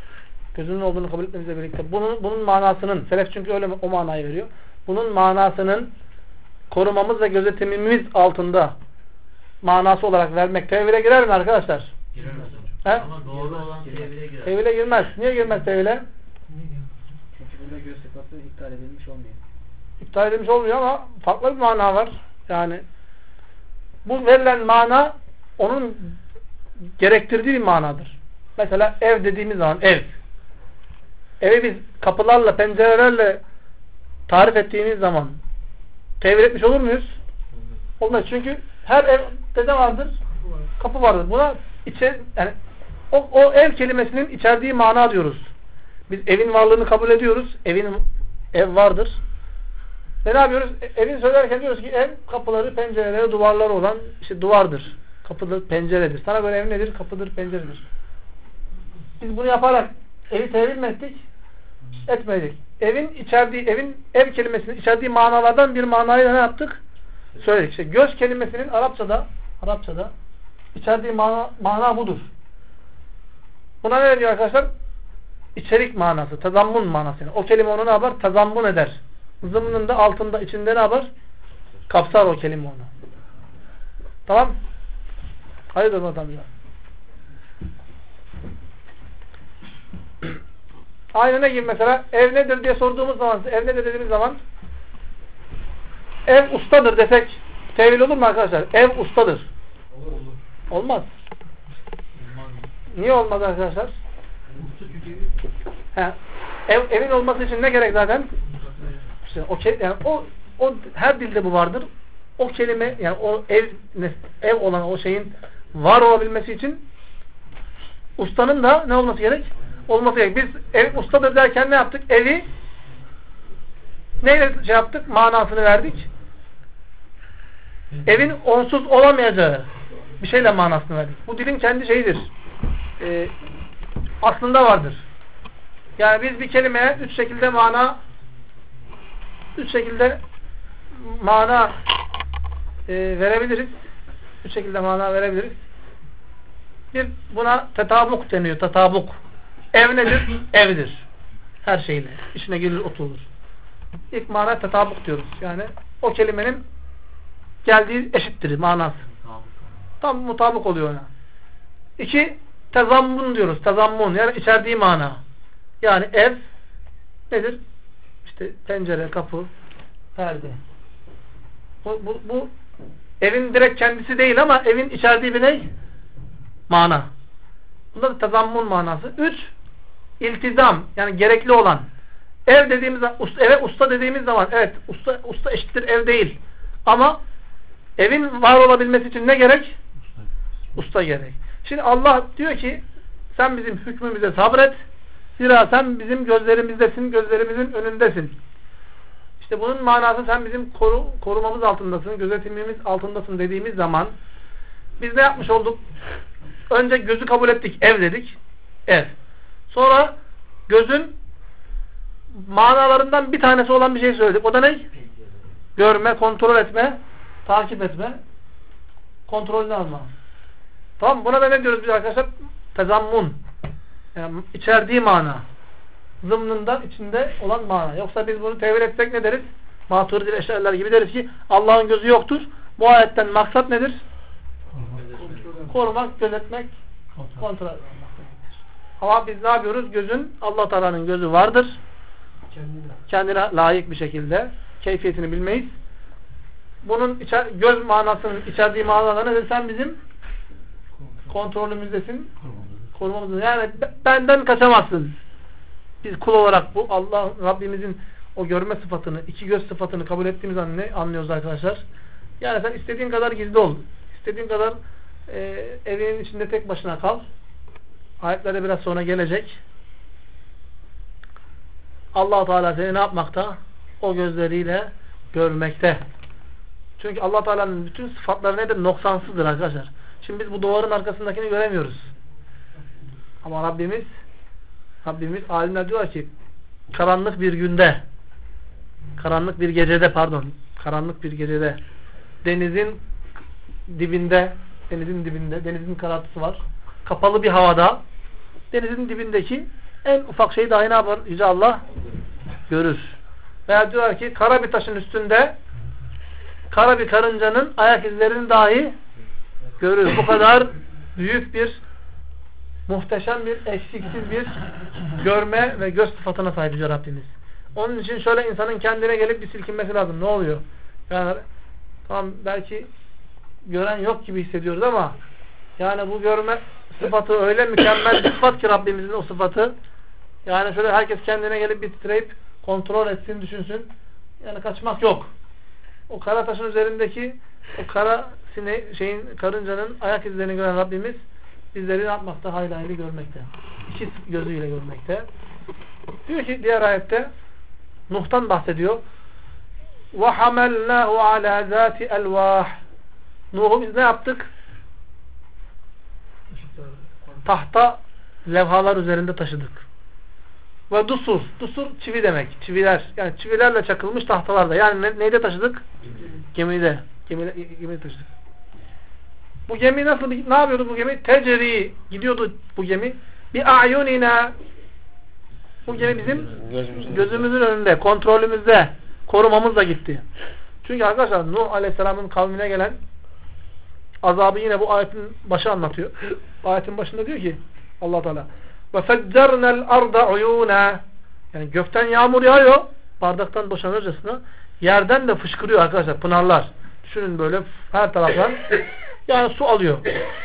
bunun manasının selef çünkü öyle o manayı veriyor. Bunun manasının korumamız ve gözetimimiz altında manası olarak vermek tevhile girer mi arkadaşlar? Giremez hocam. He? Ama doğru olan tevhile girer. Tevhile girmez. Niye girmez tevhile? Çünkü burada göz sıfatı iptal edilmiş olmuyor. İptal edilmiş olmuyor ama farklı bir mana var. Yani bu verilen mana onun gerektirdiği bir manadır. Mesela ev dediğimiz zaman evi biz kapılarla, pencerelerle tarif ettiğimiz zaman tevhil etmiş olur muyuz? Olmaz. Çünkü her evde de vardır? Kapı vardır. Buna yani o ev kelimesinin içerdiği mana diyoruz. Biz evin varlığını kabul ediyoruz. Ev vardır. Ve ne yapıyoruz? Evin söylerken diyoruz ki ev kapıları, pencereleri, duvarları olan işte duvardır. Kapıdır, penceredir. Sana göre ev nedir? Kapıdır, penceredir. Biz bunu yaparak evi tevhil mi ettik? Etmedik. Ev kelimesinin içerdiği manalardan bir manayı ne yaptık? Söyledik. İşte göz kelimesinin Arapçada içerdiği mana budur. Buna ne diyor arkadaşlar? İçerik manası, tazammun manası. O kelime onu ne yapar? Tazammun eder. Zımnın da altında, içinde ne yapar? Kapsar o kelime onu. Tamam? Hayırdır adam ya. Aynı ne gibi mesela? Ev nedir diye sorduğumuz zaman, ev nedir dediğimiz zaman ev ustadır desek tevhil olur mu arkadaşlar? Ev ustadır. Olur. Olmaz. Niye olmaz arkadaşlar? Evin olması için ne gerek zaten? İşte o her dilde bu vardır. O kelime yani o ev olan o şeyin var olabilmesi için ustanın da ne olması gerek? Olması gerek. Biz ev ustadır derken ne yaptık? Evi neyle şey yaptık? Manasını verdik. Evin onsuz olamayacağı bir şeyle manasını verdik. Bu dilin kendi şeyidir. Aslında vardır. Yani biz bir kelimeye üç şekilde mana verebiliriz. Üç şekilde mana verebiliriz. Bir buna tetabuk deniyor. Tetabuk. Ev nedir? Evdir. Her şeyle. İçine girir, oturur. İlk mana tetabuk diyoruz. Yani o kelimenin geldiği eşittir manası. Tam mutabık oluyor ona. İki, tezammun diyoruz. Tezammun. Yani içerdiği mana. Yani ev nedir? İşte pencere, kapı, perde. Bu evin direkt kendisi değil ama evin içerdiği bir ne? Mana. Bunda da tezammun manası. Üç, iltizam. Yani gerekli olan. Ev dediğimiz zaman, eve usta dediğimiz zaman evet usta eşittir ev değil. Ama evin var olabilmesi için ne gerek? Usta gerek. Şimdi Allah diyor ki sen bizim hükmümüze sabret. Zira sen bizim gözlerimizdesin, gözlerimizin önündesin. İşte bunun manası sen bizim korumamız altındasın, gözetimimiz altındasın dediğimiz zaman biz ne yapmış olduk? Önce gözü kabul ettik, ev dedik. Ev. Sonra gözün manalarından bir tanesi olan bir şey söyledik. O da ne? Görme, kontrol etme, takip etme, kontrolünü alma. Tamam, buna da ne diyoruz biz arkadaşlar? Tezammun. Yani içerdiği mana. Zımnından içinde olan mana. Yoksa biz bunu tevil etsek ne deriz? Maturidi Eşariler gibi deriz ki Allah'ın gözü yoktur. Bu ayetten maksat nedir? Korumak, gözetmek, kontrol etmek. Ama biz ne yapıyoruz? Gözün, Allah Teala'nın gözü vardır. Kendine layık bir şekilde keyfiyetini bilmeyiz. Bunun göz manasının içerdiği manalarına nedir? Sen bizim kontrolümüzdesin. Korumamızda. Yani benden kaçamazsın. Biz kul olarak bu Allah Rabbimizin o görme sıfatını, iki göz sıfatını kabul ettiğimiz an ne anlıyoruz arkadaşlar? Yani sen istediğin kadar gizli ol. İstediğin kadar evinin içinde tek başına kal. Ayetlere biraz sonra gelecek. Allah Teala seni ne yapmakta? O gözleriyle görmekte. Çünkü Allah Teala'nın bütün sıfatları nedir? Noksansızdır arkadaşlar. Şimdi biz bu duvarın arkasındakini göremiyoruz. Ama Rabbimiz alimler diyorlar ki karanlık bir günde karanlık bir gecede denizin dibinde denizin karartısı var. Kapalı bir havada denizin dibindeki en ufak şeyi dahi ne yapar? Yüce Allah görür. Veya diyorlar ki kara bir taşın üstünde kara bir karıncanın ayak izlerini dahi görür. Bu kadar büyük bir, muhteşem bir, eksiksiz bir görme ve göz sıfatına sahip Yüce Rabbimiz. Onun için şöyle insanın kendine gelip bir silkinmesi lazım. Ne oluyor? Yani tamam belki gören yok gibi hissediyoruz ama yani bu görme sıfatı öyle mükemmel bir sıfat ki Rabbimizin o sıfatı. Yani şöyle herkes kendine gelip bir titreyip kontrol etsin, düşünsün. Yani kaçmak yok. O kara taşın üzerindeki o kara karıncanın ayak izlerini gören Rabbimiz bizleri ne yapmakta? Hayli hayli görmekte. İki gözüyle görmekte. Diyor ki diğer ayette Nuh'tan bahsediyor. وَحَمَلْنَاهُ عَلَى ذَاتِ الْوَاحِ Nuh'u biz ne yaptık? Tahta levhalar üzerinde taşıdık. Ve dusur. Dusur çivi demek. Çiviler. Yani çivilerle çakılmış tahtalarda. Yani neyde taşıdık? Gemide. Gemide taşıdık. Bu gemi nasıl? Ne yapıyordu bu gemi? Tecri. Gidiyordu bu gemi. Bir a'yunina. Bu gemi bizim gözümüzün önünde, kontrolümüzde, korumamızla gitti. Çünkü arkadaşlar Nuh Aleyhisselam'ın kavmine gelen azabı yine bu ayetin başı anlatıyor. Ayetin başında diyor ki Allah Teala ve feccarna'l arda uyuna. Yani gökten yağmur yağıyor, bardaktan boşanırcasına. Yerden de fışkırıyor arkadaşlar, pınarlar. Düşünün böyle her taraftan yani su alıyor.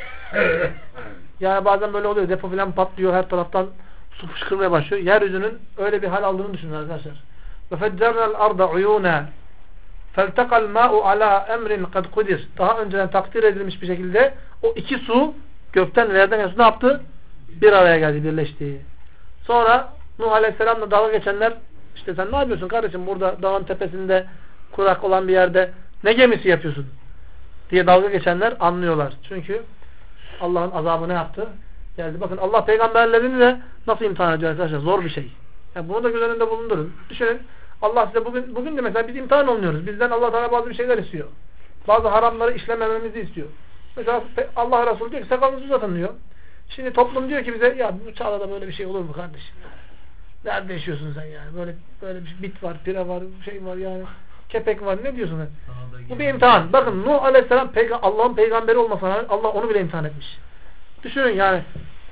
Yani bazen böyle oluyor, depo falan patlıyor, her taraftan su fışkırmaya başlıyor. Yeryüzünün öyle bir hal aldığını düşünün arkadaşlar. Ve feccarna'l arda uyuna. فَالْتَقَى الْمَاءُ عَلَى اَمْرٍ قَدْ قُدِرٍ Daha önceden takdir edilmiş bir şekilde o iki su gökten ve yerden ne yaptı? Bir araya geldi, birleşti. Sonra Nuh Aleyhisselam'la dalga geçenler işte sen ne yapıyorsun kardeşim burada dağın tepesinde kurak olan bir yerde ne gemisi yapıyorsun? Diye dalga geçenler anlıyorlar. Çünkü Allah'ın azabı ne yaptı? Geldi. Bakın Allah peygamberlerini de nasıl imtihan ediyor arkadaşlar? Zor bir şey. Yani bunu da göz önünde bulundurun. Düşünün. Allah size bugün de mesela biz imtihan oluyoruz. Bizden Allah Teala bazı bir şeyler istiyor. Bazı haramları işlemememizi istiyor. Mesela Allah Resulü diyor ki sakalınızı uzatın diyor. Şimdi toplum diyor ki bize ya bu çağda böyle bir şey olur mu kardeşim? Nerede yaşıyorsun sen yani? Böyle bir bit var, pire var, şey var yani. Kepek var. Ne diyorsun sen? Bu bir imtihan. Bakın Nuh Aleyhisselam Allah'ın peygamberi olmasa Allah onu bile imtihan etmiş. Düşünün yani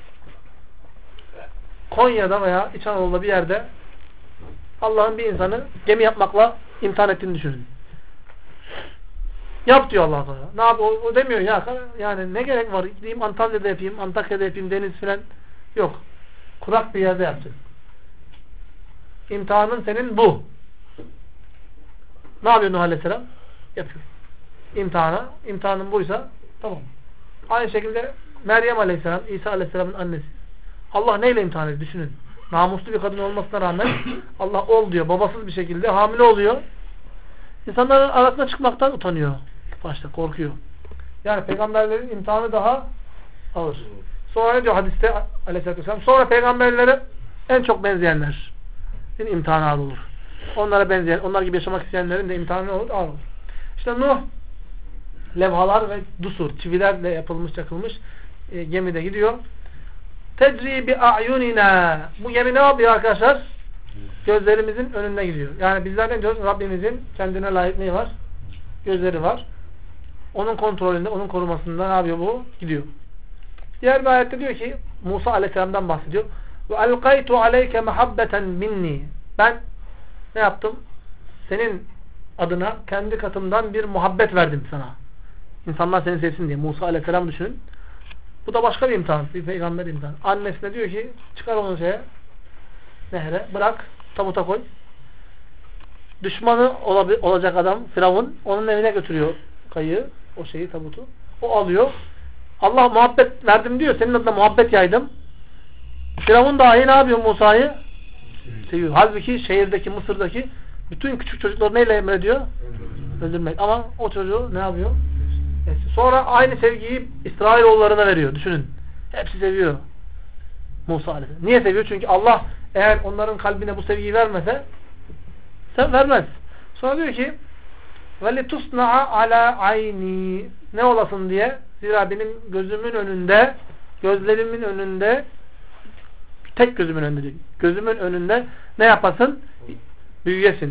Konya'da veya İç Anadolu'da bir yerde Allah'ın bir insanı gemi yapmakla imtihan ettiğini düşünün. Yap diyor Allah Teala. Ne yap? O demiyor ya. Yani ne gerek var? Gideyim Antalya'da yapayım, Antakya'da yapayım, deniz filan. Yok. Kurak bir yerde yapacaksın. İmtihanın senin bu. Ne yapıyor Nuh Aleyhisselam? Yapıyor. İmtihanın buysa tamam. Aynı şekilde Meryem Aleyhisselam, İsa Aleyhisselam'ın annesi. Allah neyle imtihan ediyor? Düşünün. namuslu bir kadın olmasına rağmen Allah ol diyor. Babasız bir şekilde hamile oluyor. İnsanların arasına çıkmaktan utanıyor. Başta korkuyor. Yani peygamberlerin imtihanı daha ağır. Sonra ne diyor hadiste Aleyhisselatü Vesselam? Sonra peygamberlere en çok benzeyenlerin imtihanı ağır olur. Onlara benzeyen, onlar gibi yaşamak isteyenlerin de imtihanı olur, ağır olur. İşte Nuh levhalar ve dusur, çivilerle yapılmış, çakılmış gemide gidiyor. Tecri bi a'yunina. Bu gemi ne yapıyor arkadaşlar? Gözlerimizin önünde gidiyor. Yani bizler ne diyoruz? Rabbimizin kendine layık neyi var? Gözleri var. Onun kontrolünde, onun korumasında ne yapıyor bu? Gidiyor. Diğer bir ayette diyor ki Musa Aleyhisselam'dan bahsediyor. Ve alqaytu aleyke muhabbeten minni. Ben ne yaptım? Senin adına kendi katımdan bir muhabbet verdim sana. İnsanlar seni sevsin diye. Musa Aleyhisselam düşünün. Bu da başka bir imtihan. Bir peygamber imtihan. Annesine diyor ki çıkar onu nehre. Bırak. Tabuta koy. Düşmanı olacak adam Firavun onun evine götürüyor kayığı. O tabutu. O alıyor. Allah muhabbet verdim diyor. Senin adına muhabbet yaydım. Firavun dahi ne yapıyor Musa'yı? Seviyor. Halbuki şehirdeki, Mısır'daki bütün küçük çocukları neyle emrediyor? Öldürmek. Ama o çocuğu ne yapıyor? Sonra aynı sevgiyi İsrailoğullarına veriyor. Düşünün. Hepsi seviyor Musa Aleyhisselam. Niye seviyor? Çünkü Allah eğer onların kalbine bu sevgiyi vermese vermez. Sonra diyor ki وَلِتُصْنَعَ عَلَى عَيْنِي ne olasın diye zira benim gözümün önünde gözlerimin önünde tek gözümün önünde diyor. Gözümün önünde ne yapasın? Büyüyesin.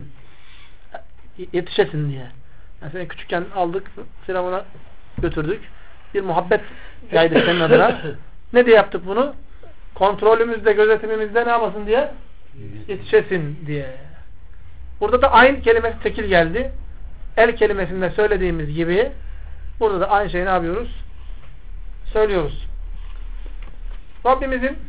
Yetişesin diye. Yani seni küçükken aldık Firavun'a götürdük. Bir muhabbet yaydık senin adına. Ne diye yaptık bunu? Kontrolümüzde, gözetimimizde ne yapasın diye? Yetişesin diye. Burada da ayn kelimesi tekil geldi. El kelimesinde söylediğimiz gibi burada da aynı şeyi ne yapıyoruz? Söylüyoruz. Rabbimizin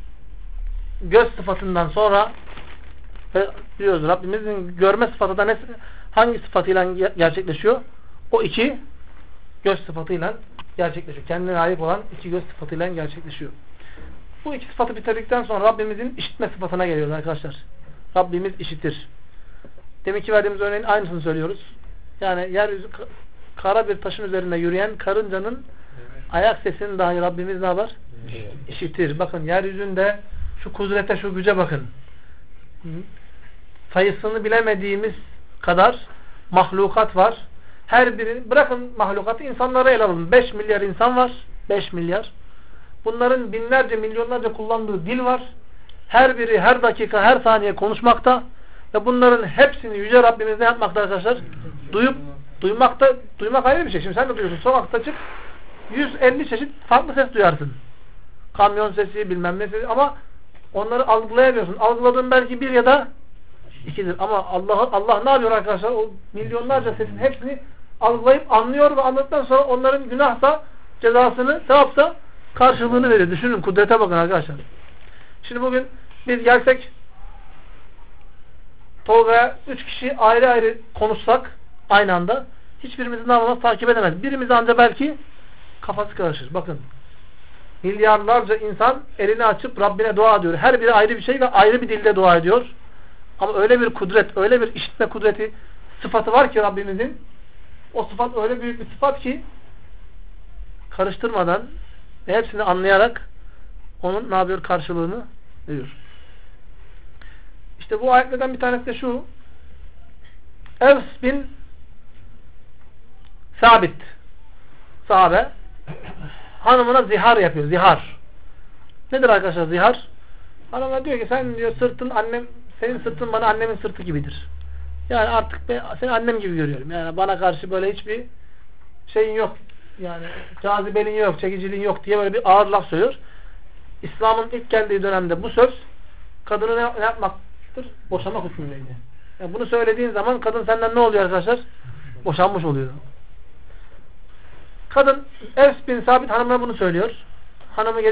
göz sıfatından sonra biliyoruz Rabbimizin görme sıfatı da hangi sıfatıyla gerçekleşiyor? O iki göz sıfatıyla gerçekleşiyor. Kendine layık olan iki göz sıfatıyla gerçekleşiyor. Bu iki sıfatı bitirdikten sonra Rabbimizin işitme sıfatına geliyoruz arkadaşlar. Rabbimiz işitir. Demek ki verdiğimiz örneğin aynısını söylüyoruz. Yani yeryüzü kara bir taşın üzerinde yürüyen karıncanın ayak sesini dahi Rabbimiz ne yapar? İşitir. Bakın yeryüzünde şu kudrete, şu güce bakın. Sayısını bilemediğimiz kadar mahlukat var. Her biri, bırakın mahlukatı, insanları ele alalım. 5 milyar insan var. 5 milyar. Bunların binlerce, milyonlarca kullandığı dil var. Her biri her dakika, her saniye konuşmakta. Ve bunların hepsini Yüce Rabbimiz ne yapmakta arkadaşlar? Duymak ayrı bir şey. Şimdi sen de duyuyorsun. Sokakta çık 150 çeşit farklı ses duyarsın. Kamyon sesi, bilmem ne sesi ama onları algılayamıyorsun. Algıladığın belki bir ya da ikidir. Ama Allah ne yapıyor arkadaşlar? O milyonlarca sesin hepsini algılayıp anlıyor ve anladıktan sonra onların günahsa cezasını, sevapsa karşılığını veriyor. Düşünün, kudrete bakın arkadaşlar. Şimdi bugün biz gelsek Tolga'ya 3 kişi ayrı ayrı konuşsak aynı anda hiçbirimizin namını takip edemez. Birimiz ancak belki kafası karışır. Bakın. Milyarlarca insan elini açıp Rabbine dua ediyor. Her biri ayrı bir şey ve ayrı bir dilde dua ediyor. Ama öyle bir kudret, öyle bir işitme kudreti sıfatı var ki Rabbimizin. O sıfat öyle büyük bir sıfat ki karıştırmadan ve hepsini anlayarak onun ne yapıyor? Karşılığını veriyor. İşte bu ayetlerden bir tanesi de şu. Evs bin Sabit sahabe hanımına zihar yapıyor. Zihar. Nedir arkadaşlar zihar? Hanımına diyor ki sen diyor senin sırtın bana annemin sırtı gibidir. Yani artık ben seni annem gibi görüyorum. Yani bana karşı böyle hiçbir şeyin yok. Yani cazibelin yok, çekiciliğin yok diye böyle bir ağır laf söylüyor. İslam'ın ilk geldiği dönemde bu söz kadını ne yapmaktır? Boşamak hükmündeydi. Yani bunu söylediğin zaman kadın senden ne oluyor arkadaşlar? Boşanmış oluyor. Kadın Evs bin Sabit hanımına bunu söylüyor. Hanımı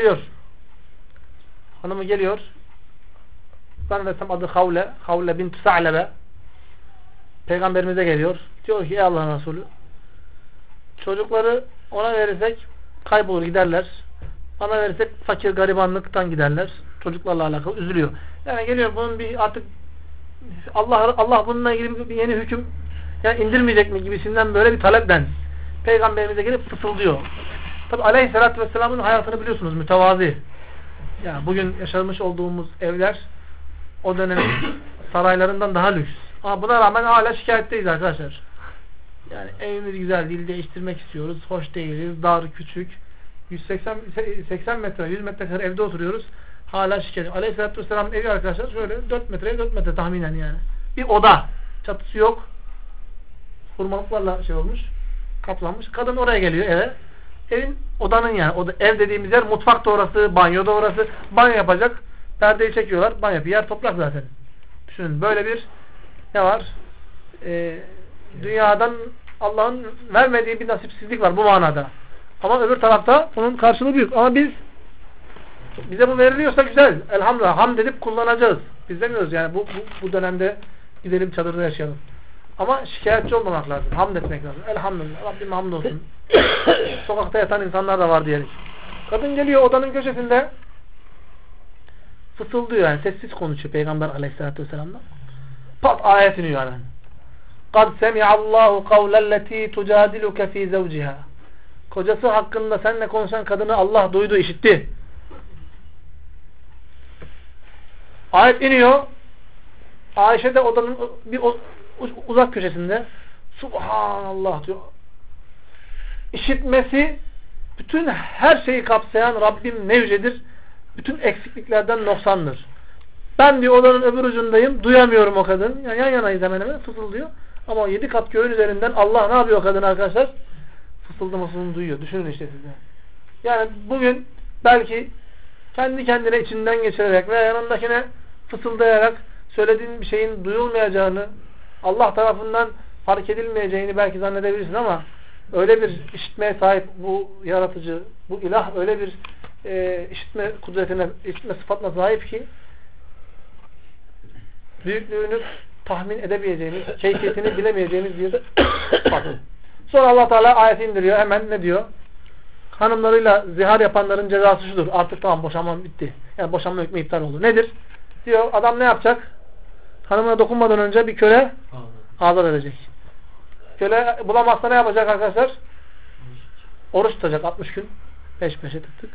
geliyor. Zannedersem adı Havle bint Sa'lebe. Peygamberimize geliyor. Diyor ki ey Allah'ın Resulü, çocukları ona verirsek kaybolur giderler. Bana verirsek fakir garibanlıktan giderler. Çocuklarla alakalı üzülüyor. Yani geliyor bunun bir artık Allah bununla ilgili bir yeni hüküm yani indirmeyecek mi gibisinden böyle bir talepten Peygamberimize gelip fısıldıyor. Tabi Aleyhisselatü Vesselam'ın hayatını biliyorsunuz, mütevazi. Yani bugün yaşamış olduğumuz evler o dönemin saraylarından daha lüks. Ama buna rağmen hala şikayetteyiz arkadaşlar. Yani evimiz güzel değil, değiştirmek istiyoruz. Hoş değiliz, dar, küçük. 80 metre, 100 metrekare evde oturuyoruz. Hala şikayet. Aleyhisselatü Vesselam'ın evi arkadaşlar şöyle 4 metreye 4 metre tahminen yani. Bir oda. Çatısı yok. Hurmalıklarla şey olmuş. Kaplanmış. Kadın oraya geliyor eve. Evin odanın yani. Ev dediğimiz yer mutfak da orası, banyo da orası. Banyo yapacak. Perdeyi çekiyorlar. Banyo yapıyor. Yer toprak zaten. Düşünün. Böyle bir ne var? Dünyadan Allah'ın vermediği bir nasipsizlik var bu manada. Ama öbür tarafta bunun karşılığı büyük. Ama bize bu veriliyorsa güzel. Elhamdülillah. Hamd edip kullanacağız. Biz demiyoruz yani bu dönemde gidelim çadırda yaşayalım. Ama şikayetçi olmamak lazım. Hamd etmek lazım. Elhamdülillah. Rabbim hamdolsun. Sokakta yatan insanlar da var diyelim. Kadın geliyor odanın köşesinde fısıldıyor yani. Sessiz konuşuyor Peygamber Aleyhisselatü Vesselam'da. Pat ayet iniyor hemen. قَدْ سَمِعَ اللّٰهُ قَوْلَ الَّتِي تُجَادِلُكَ ف۪ي زَوْجِهَا Kocası hakkında seninle konuşan kadını Allah duydu, işitti. Ayet iniyor. Ayşe de odanın bir uzak köşesinde Subhanallah diyor. İşitmesi bütün her şeyi kapsayan Rabbim ne yücedir. Bütün eksikliklerden noksandır. Ben diyor odanın öbür ucundayım. Duyamıyorum o kadın. Yani yan yanayız hemen hemen. Fısıldıyor. Ama 7 kat göğün üzerinden Allah ne yapıyor kadın arkadaşlar? Fısıldamasını duyuyor. Düşünün işte size. Yani bugün belki kendi kendine içinden geçirerek veya yanındakine fısıldayarak söylediğin bir şeyin duyulmayacağını, Allah tarafından fark edilmeyeceğini belki zannedebilirsin ama öyle bir işitmeye sahip bu yaratıcı, bu ilah öyle bir işitme kudretine, işitme sıfatına sahip ki büyüklüğünü tahmin edemeyeceğimiz, keyfiyetini bilemeyeceğimiz bir sıfat. Sonra Allah Teala ayeti indiriyor. Hemen ne diyor? Hanımlarıyla zihar yapanların cezası şudur. Artık tamam boşanma bitti. Yani boşanma hükmü iptal oldu. Nedir? Diyor adam ne yapacak? Hanımına dokunmadan önce bir köle azat edecek. Köle bulamazsa ne yapacak arkadaşlar? Oruç tutacak 60 gün. Peş peşe tık.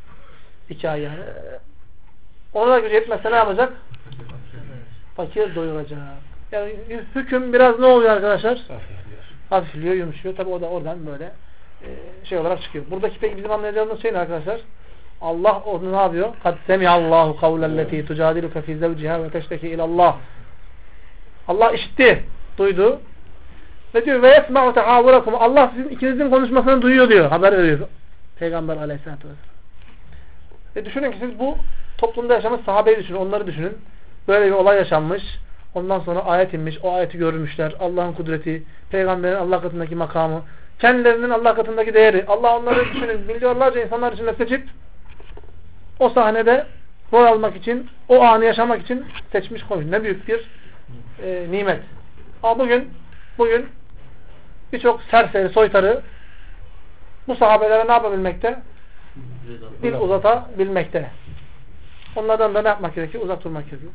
2 ay yani. Ona da gücü yetmezse ne yapacak? Fakir doyuracak. Yani hüküm biraz ne oluyor arkadaşlar? Hafifliyor, yumuşuyor. Tabi o da oradan böyle şey olarak çıkıyor. Buradaki peki bizim anlayacağımız şey ne arkadaşlar? Allah onu ne yapıyor? قَدْ سَمِعَ اللّٰهُ قَوْلَ الَّتِي تُجَادِلُكَ فِي زَوْجِهَا وَتَشْتَكِ اِلَى اللّٰهِ Allah işitti, duydu. Ve diyor ve yesma'u tehâvurakum. Allah sizin ikinizin konuşmasını duyuyor diyor. Haber veriyor Peygamber Aleyhisselatü Vesselam. Düşünün ki siz bu toplumda yaşamış sahabeyi düşünün. Onları düşünün. Böyle bir olay yaşanmış. Ondan sonra ayet inmiş. O ayeti görmüşler. Allah'ın kudreti, Peygamberin Allah katındaki makamı, kendilerinin Allah katındaki değeri. Allah onları düşünün. Milyonlarca insanlar içinde seçip o sahnede rol almak için, o anı yaşamak için seçmiş koymuş. Ne büyük bir nimet. Ama bugün birçok serseri, soytarı bu sahabelere ne yapabilmekte? Dil uzatabilmekte. Onlardan da ne yapmak gerekiyor? Uzak durmak gerekiyor.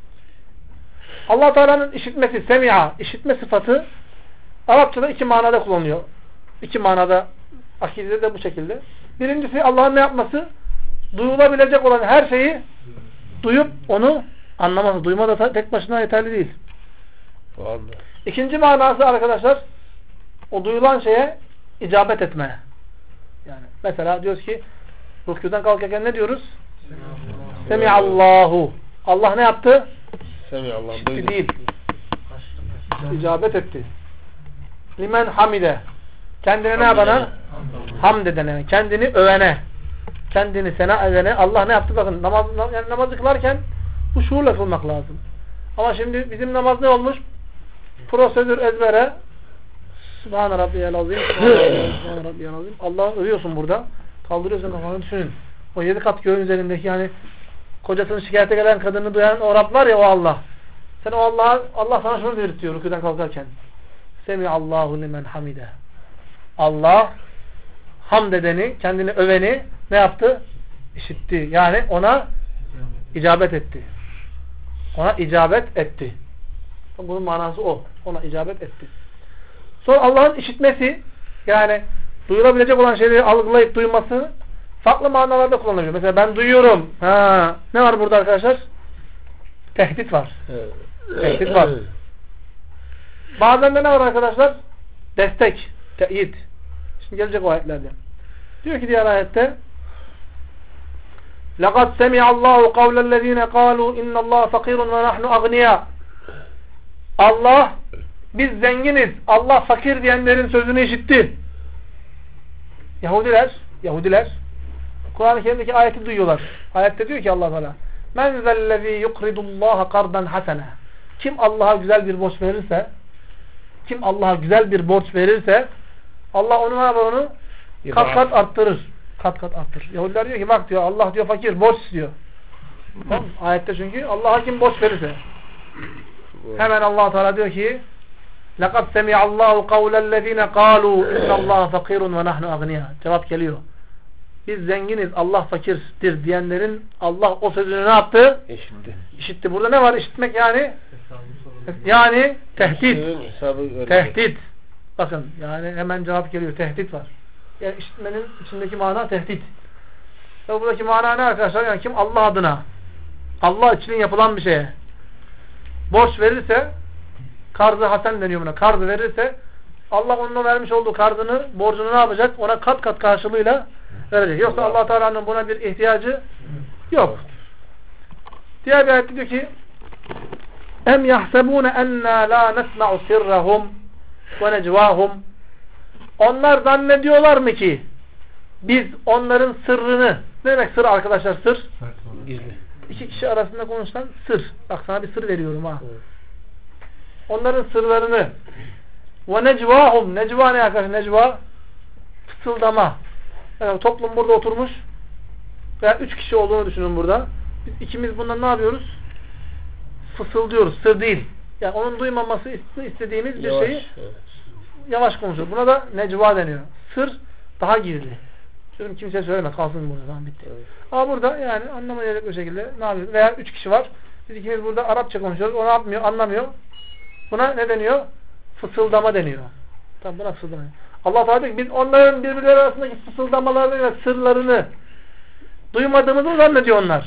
Allah Teala'nın işitmesi, semi'a, işitme sıfatı Arapçada 2 manada kullanılıyor. 2 manada, akidede de bu şekilde. Birincisi Allah'ın ne yapması? Duyulabilecek olan her şeyi duyup onu anlaması. Duyma da tek başına yeterli değil. Vallahi. İkinci manası arkadaşlar o duyulan şeye icabet etme. Yani mesela diyoruz ki rükûden kalkarken ne diyoruz? Semi'allahu. Allah ne yaptı? Semi'allahu. Değil. İcabet etti. Limen hamide. Kendine ne yapana? Hamd edene. Kendini övene. Kendini sena edene. Allah ne yaptı? Bakın namazı kılarken bu şuurla kılmak lazım. Ama şimdi bizim namaz ne olmuş? Prosedür ezbere. Subhan rabbiyel azim. Subhan rabbiyel azim. Allah'ı övüyorsun burada. Kaldırıyorsun kafanı, düşünün. O 7 kat göğün üzerindeki yani kocasını şikayete gelen kadını duyan o Rab var ya, o Allah. Sen o Allah sana şunu diyor rükûden kalkarken. Semi'allahu limen hamide. Allah hamd edeni, kendini öveni ne yaptı? İşitti. Yani ona icabet etti. Ona icabet etti. Bunun manası o. Ona icabet etti. Sonra Allah'ın işitmesi, yani duyulabilecek olan şeyleri algılayıp duyması farklı manalarda kullanılıyor. Mesela ben duyuyorum. Ha, ne var burada arkadaşlar? Tehdit var. Tehdit var. Bazen de ne var arkadaşlar? Destek, teyit. Şimdi gelecek o ayetlerde. Diyor ki diğer ayette لَقَدْ سَمِعَ اللّٰهُ قَوْلَ الَّذ۪ينَ قَالُوا اِنَّ اللّٰهَ فَقِيرٌ وَنَحْنُ اَغْنِيَا. Allah, biz zenginiz, Allah fakir diyenlerin sözünü işitti. Yahudiler Kur'an-ı Kerim'deki ayeti duyuyorlar. Ayette diyor ki Allah Teala مَنْ ذَا الَّذ۪ي يُقْرِدُ اللّٰهَ قَرْضًا حَسَنًا. Kim Allah'a güzel bir borç verirse, Allah onu ne yapar onu? Kat kat arttırır. Kat kat arttırır. Yahudiler diyor ki bak diyor Allah diyor fakir borç istiyor. Tamam. Ayette çünkü Allah'a kim borç verirse. Hemen Allah Teala diyor ki لَقَدْ سَمِعَ اللّٰهُ قَوْلَ الَّذ۪ينَ قَالُوا اِنَّ اللّٰهَ فَقِيرٌ وَنَحْنُ اَغْنِيَا. Cevap geliyor. Biz zenginiz, Allah fakirdir diyenlerin Allah o sözünü ne yaptı? İşitti. Burada ne var? İşitmek yani tehdit. Tehdit. Bakın yani hemen cevap geliyor. Tehdit var. Yani işitmenin içindeki mana tehdit. Ve buradaki mana ne arkadaşlar? Yani kim Allah adına, Allah için yapılan bir şeye borç verirse, karz-ı hasen deniyor buna. Karzı verirse Allah onun vermiş olduğu karzını, borcunu ne yapacak? Ona kat kat karşılığıyla verecek. Yoksa Allah Teala'nın buna bir ihtiyacı yok. Diğer bir ayette diyor ki em yahsebune enna la nesma'u sirrahum ve necvahum. Onlar zannediyorlar mı ki biz onların sırrını, ne demek sır arkadaşlar? Sır gizli. İki kişi arasında konuşulan sır. Bak sana bir sır veriyorum ha. Evet. Onların sırlarını ve necvahum. Necva ne arkadaşlar? Necva fısıldama. Yani toplum burada oturmuş veya 3 kişi olduğunu düşünün burada. Biz ikimiz bundan ne yapıyoruz? Fısıldıyoruz. Sır değil. Yani onun duymaması istediğimiz bir şeyi yavaş konuşuyor. Buna da necva deniyor. Sır daha gizli. Diyorum kimseye söyleme. Kalsın burada. Tamam bitti. Evet. Ama burada yani anlamayacak bir şekilde ne yapıyoruz? Veya 3 kişi var. Biz ikimiz burada Arapça konuşuyoruz. O ne yapmıyor? Anlamıyor. Buna ne deniyor? Fısıldama deniyor. Tamam buna fısıldama. Allah Teala diyor ki biz onların birbirleri arasındaki fısıldamalarını ve sırlarını duymadığımızı zannediyor onlar.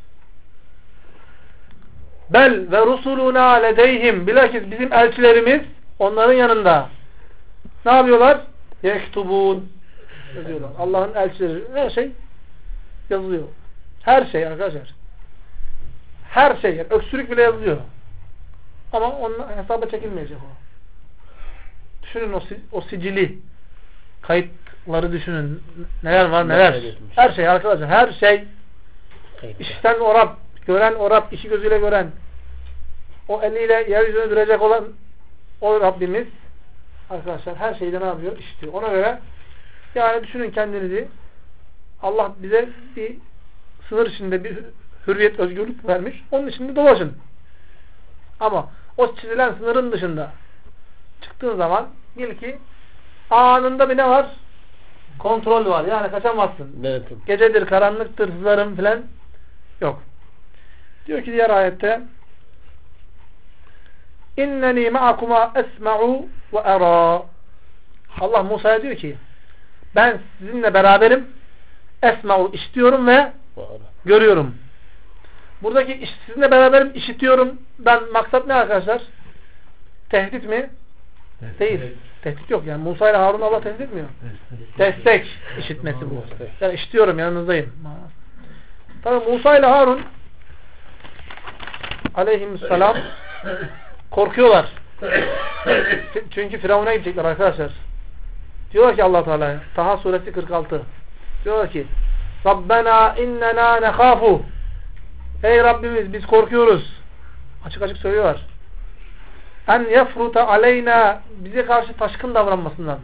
Bel ve rusuluna ledeyhim. Bilakis bizim elçilerimiz onların yanında. Ne yapıyorlar? Yektubun. Yazıyorlar. Allah'ın elçileri. Her şey yazılıyor. Her şey arkadaşlar. Her şey. Yani öksürük bile yazılıyor. Ama onun hesaba çekilmeyecek o. Düşünün o sicili. Kayıtları düşünün. Neler var neler. Her şey arkadaşlar. Her şey. İşten o Rab. Gören o Rab. İşi gözüyle gören. O eliyle yeryüzünü dürecek olan o Rabbimiz arkadaşlar her şeyde ne yapıyor? İşitiyor. Ona göre yani düşünün kendinizi. Allah bize bir sınır içinde bir hürriyet, özgürlük vermiş. Onun içinde dolaşın. Ama o çizilen sınırın dışında çıktığın zaman bil ki anında bir ne var? Kontrol var. Yani kaçamazsın. Evet. Gecedir, karanlıktır, hızlarım filan yok. Diyor ki diğer ayette İnneni ma'akuma esma'u ve ara. Allah Musa'ya diyor ki ben sizinle beraberim. Esma'u işitiyorum ve görüyorum. Buradaki sizinle beraberim işitiyorumdan maksat ne arkadaşlar? Tehdit mi? Değil. Tehdit yok. Yani Musa ile Harun Allah tehdit etmiyor. Destek işitmesi bu. Yani işitiyorum yanınızdayım. Tabi Musa ile Harun aleyhisselam korkuyorlar. Çünkü Firavun'a gidecekler arkadaşlar. Diyorlar ki Allah Teala'ya Taha suresi 46. Diyorlar ki Rabbena innena nekhafu. Ey Rabbimiz biz korkuyoruz. Açık açık söylüyorlar. En yefruta aleyna bize karşı taşkın davranmasından.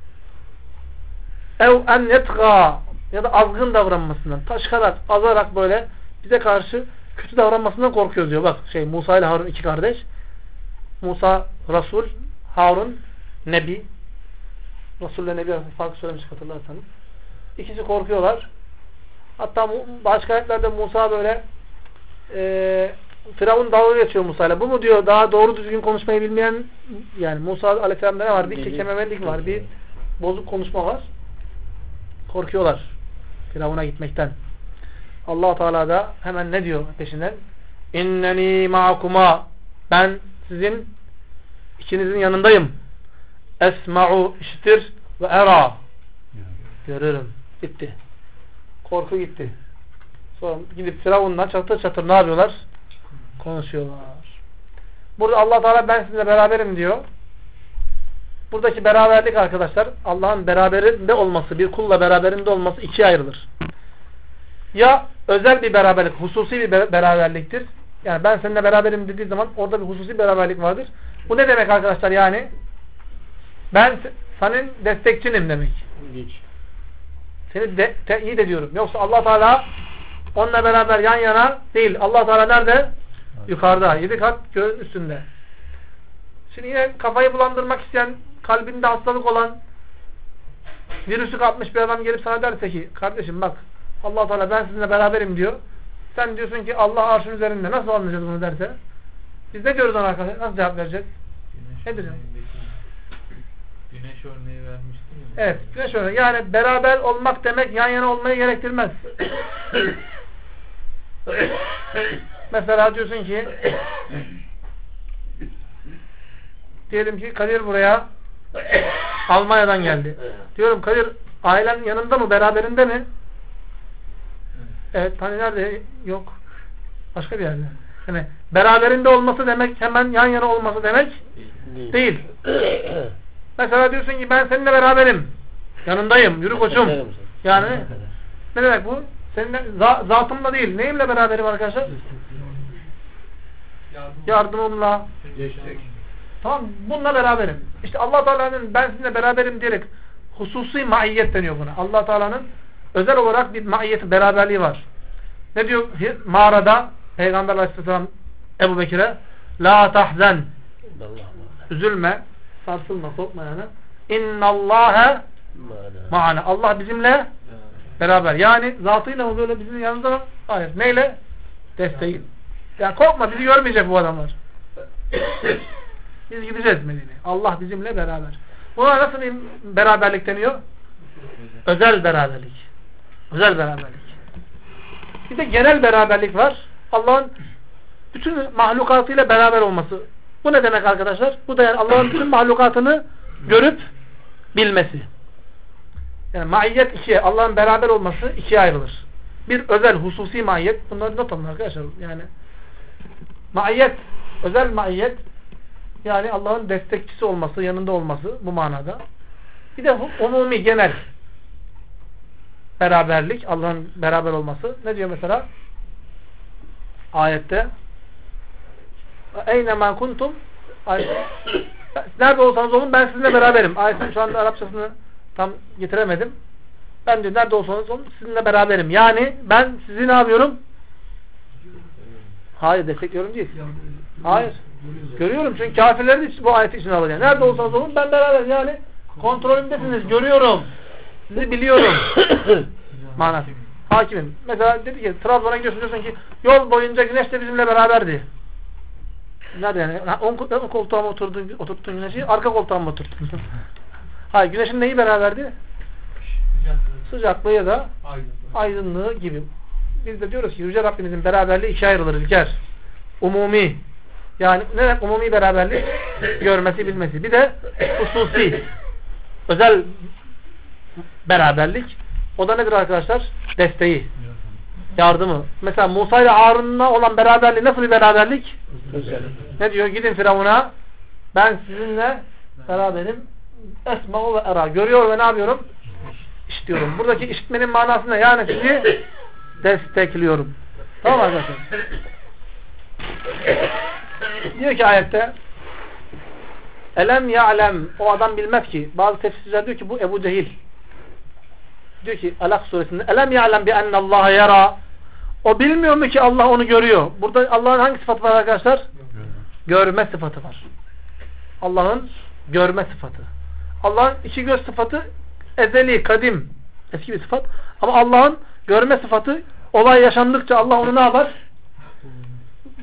Ev en yetga ya da azgın davranmasından. Taşkarak, azarak böyle bize karşı kötü davranmasından korkuyoruz diyor. Bak Musa ile Harun iki kardeş. Musa Resul, Harun Nebi. Resul ile Nebi arasında farkı söylemiş hatırlarsanız. İkisi korkuyorlar. Hatta başka ayetlerde Musa böyle Firavun dalga geçiyor Musa'yla. Bu mu diyor daha doğru düzgün konuşmayı bilmeyen, yani Musa Aleyhisselam'da ne var? Bir kekememelik var. Bir bozuk konuşma var. Korkuyorlar Firavun'a gitmekten. Allah Teala da hemen ne diyor peşinden? İnneni ma'akuma, ben sizin ikinizin yanındayım. Esma'u, işitir, ve era, görürüm. Gitti. Korku gitti. Sonra gidip Firavun'la çatır çatır ne yapıyorlar? Konuşuyorlar. Burada Allah Teala ben sizinle beraberim diyor. Buradaki beraberlik arkadaşlar, Allah'ın beraberinde olması, bir kulla beraberinde olması ikiye ayrılır. Ya özel bir beraberlik, hususi bir beraberliktir. Yani ben seninle beraberim dediği zaman orada bir hususi beraberlik vardır. Bu ne demek arkadaşlar yani? Ben senin destekçinim demek. Seni teyit ediyorum. Yoksa Allah Teala onunla beraber yan yana değil. Allah Teala nerede? Yukarıda. 7 kat göğün üstünde. Şimdi yine kafayı bulandırmak isteyen, kalbinde hastalık olan, virüsü kapmış bir adam gelip sana derse ki kardeşim bak Allah Teala ben sizinle beraberim diyor. Sen diyorsun ki Allah arşın üzerinde. Nasıl anlayacağız bunu derse? Biz ne diyoruz ona arkadaşlar? Nasıl cevap vereceğiz? Ne diyeceğiz? Güneş örneği vermiştim ya. Evet. Güneş örneği. Yani beraber olmak demek yan yana olmayı gerektirmez. Mesela diyorsun ki diyelim ki Kadir buraya Almanya'dan geldi. Diyorum Kadir ailen yanında mı? Beraberinde mi? Evet. Hani nerede? Yok. Başka bir yerde. Yani beraberinde olması demek hemen yan yana olması demek değil. Mesela diyorsun ki ben seninle beraberim. Yanındayım. Yürü koçum. Yani ne demek bu? Seninle zatımla değil. Neyimle beraberim arkadaşlar? Yardımımla. Tamam. Bununla beraberim. İşte Allah Teala'nın ben sizinle beraberim diyerek hususi maiyet deniyor buna. Allah Teala'nın özel olarak bir maiyeti, beraberliği var. Ne diyor mağarada Peygamber Aleyhisselam Ebu Bekir'e? La tahzen. Üzülme. Sarsılma, korkma yani. İnnallâhe ma'ana. Allah bizimle beraber. Yani zatıyla mı böyle bizim yanımızda mı? Hayır. Neyle? Desteği. Yani korkma, bizi görmeyecek bu adamlar. Biz gideceğiz Medine'ye. Allah bizimle beraber. Buna nasıl bir beraberlik deniyor? Özel beraberlik. Özel beraberlik. Bir de genel beraberlik var. Allah'ın bütün mahlukatıyla beraber olması. Bu ne demek arkadaşlar? Bu da yani Allah'ın bütün mahlukatını görüp bilmesi. Yani maiyet ikiye, Allah'ın beraber olması ikiye ayrılır. Bir özel, hususi maiyet. Bunları not alın arkadaşlar. Yani maiyet, özel maiyet yani Allah'ın destekçisi olması, yanında olması bu manada. Bir de umumi, genel beraberlik, Allah'ın beraber olması. Ne diyor mesela? Ayette Eynemâ kuntum, nerede olsanız olun ben sizinle beraberim. Ayetin şu anda Arapçasını tam getiremedim. Ben diyor nerede olsanız olun sizinle beraberim. Yani ben sizi ne yapıyorum? Hayır, destekliyorum değil. Hayır. Görüyorum çünkü kafirleri de bu ayeti içine alıyor. Nerede olsanız olun ben beraberim. Yani kontrolümdesiniz. Görüyorum. Sizi biliyorum. Manası. Hakimim. Mesela dedi ki Trabzon'a gidiyorsun, diyorsun ki yol boyunca güneş de bizimle beraberdi. Nerede yani? Ön koltuğa mı oturttun güneşi? Arka koltuğa mı oturttun? Hayır. Güneşin neyi beraberdi? Sıcaklığı ya da aydınlığı gibi. Biz de diyoruz ki Yüce Rabbimizin beraberliği ikiye ayrılır İlker. Umumi. Yani ne demek umumi beraberlik? Görmesi, bilmesi. Bir de hususi. Özel beraberlik. O da nedir arkadaşlar? Desteği. Yardımı. Mesela Musa ile Harun'la olan beraberliği nasıl bir beraberlik? Ne diyor? Gidin Firavun'a, ben sizinle beraberim. Esma'u ve era. Görüyor ve ne yapıyorum? İşitiyorum. Buradaki işitmenin manası ne? Yani sizi destekliyorum. Tamam arkadaşlar. Diyor ki ayette Elem ya'lem, o adam bilmez ki. Bazı tefsirciler diyor ki bu Ebu Cehil. Diyor ki Alak suresinde Elem ya'lem bi ennallaha yara. O bilmiyor mu ki Allah onu görüyor? Burada Allah'ın hangi sıfatı var arkadaşlar? Görme sıfatı var. Allah'ın görme sıfatı. Allah'ın iki göz sıfatı ezeli, kadim, eski bir sıfat. Ama Allah'ın görme sıfatı olay yaşandıkça Allah onu ne yapar?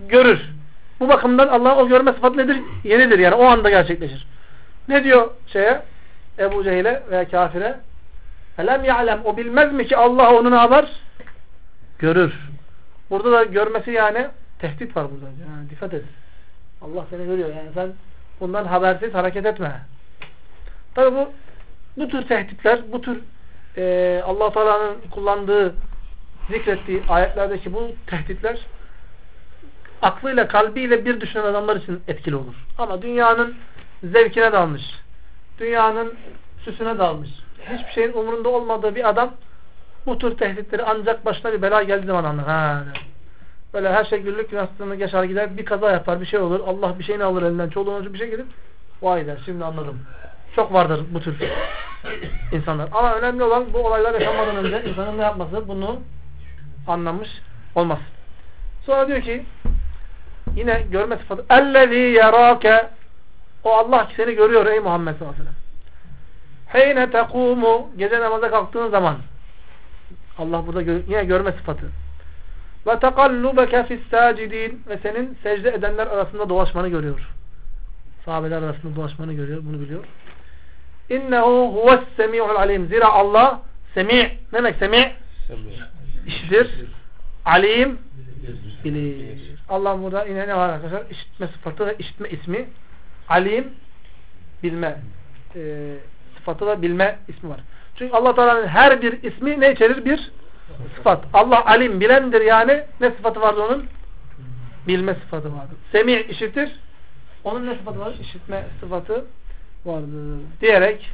görür. Bu bakımdan Allah'ın o görme sıfatı nedir? Yenidir yani o anda gerçekleşir. Ne diyor Ebu Cehil'e veya kafire? Elem ya'lem, o bilmez mi ki Allah onu ne yapar? Görür. Burada da görmesi yani tehdit var burada. Yani dikkat et. Allah seni görüyor yani sen bundan habersiz hareket etme. Tabi bu tür tehditler, bu tür Allah Teala'nın kullandığı, zikrettiği ayetlerdeki bu tehditler aklıyla, kalbiyle bir düşünen adamlar için etkili olur. Ama dünyanın zevkine dalmış, dünyanın süsüne dalmış, hiçbir şeyin umurunda olmadığı bir adam bu tür tehditleri ancak başına bir bela geldiği zaman anlar. Böyle her şey güllük gülistanlık yaşar gider, bir kaza yapar, bir şey olur, Allah bir şeyini alır elinden, çoluğun bir şey gelir, vay der, şimdi anladım. Çok vardır bu tür insanlar. Ama önemli olan bu olaylar yaşanmadan önce insanın ne yapması? Bunu anlamış olması. Sonra diyor ki yine görme sıfatı اَلَّذ۪ي يَرَاكَ, o Allah ki seni görüyor ey Muhammed sallallahu aleyhi ve sellem. حَيْنَ تَقُومُ, gece namaza kalktığın zaman Allah burada yine görme sıfatı. وَتَقَلُّبَكَ فِي السَّاجِد۪ينَ, ve senin secde edenler arasında dolaşmanı görüyor. Sahabeler arasında dolaşmanı görüyor. Bunu biliyor. İnnehu huves-semi'ul alim. Zira Allah semi'. Ne demek semi'? İşitir. Alim bilir. Allah burada yine ne var arkadaşlar? İşitme sıfatı ve işitme ismi. Alim bilme sıfatı ve bilme ismi var. Çünkü Allah Teala'nın her bir ismi ne içerir? Bir sıfat. Allah alim bilendir yani. Ne sıfatı vardı onun? Bilme sıfatı vardır. Semi' işitir. Onun ne sıfatı var? İşitme sıfatı vardır. Diyerek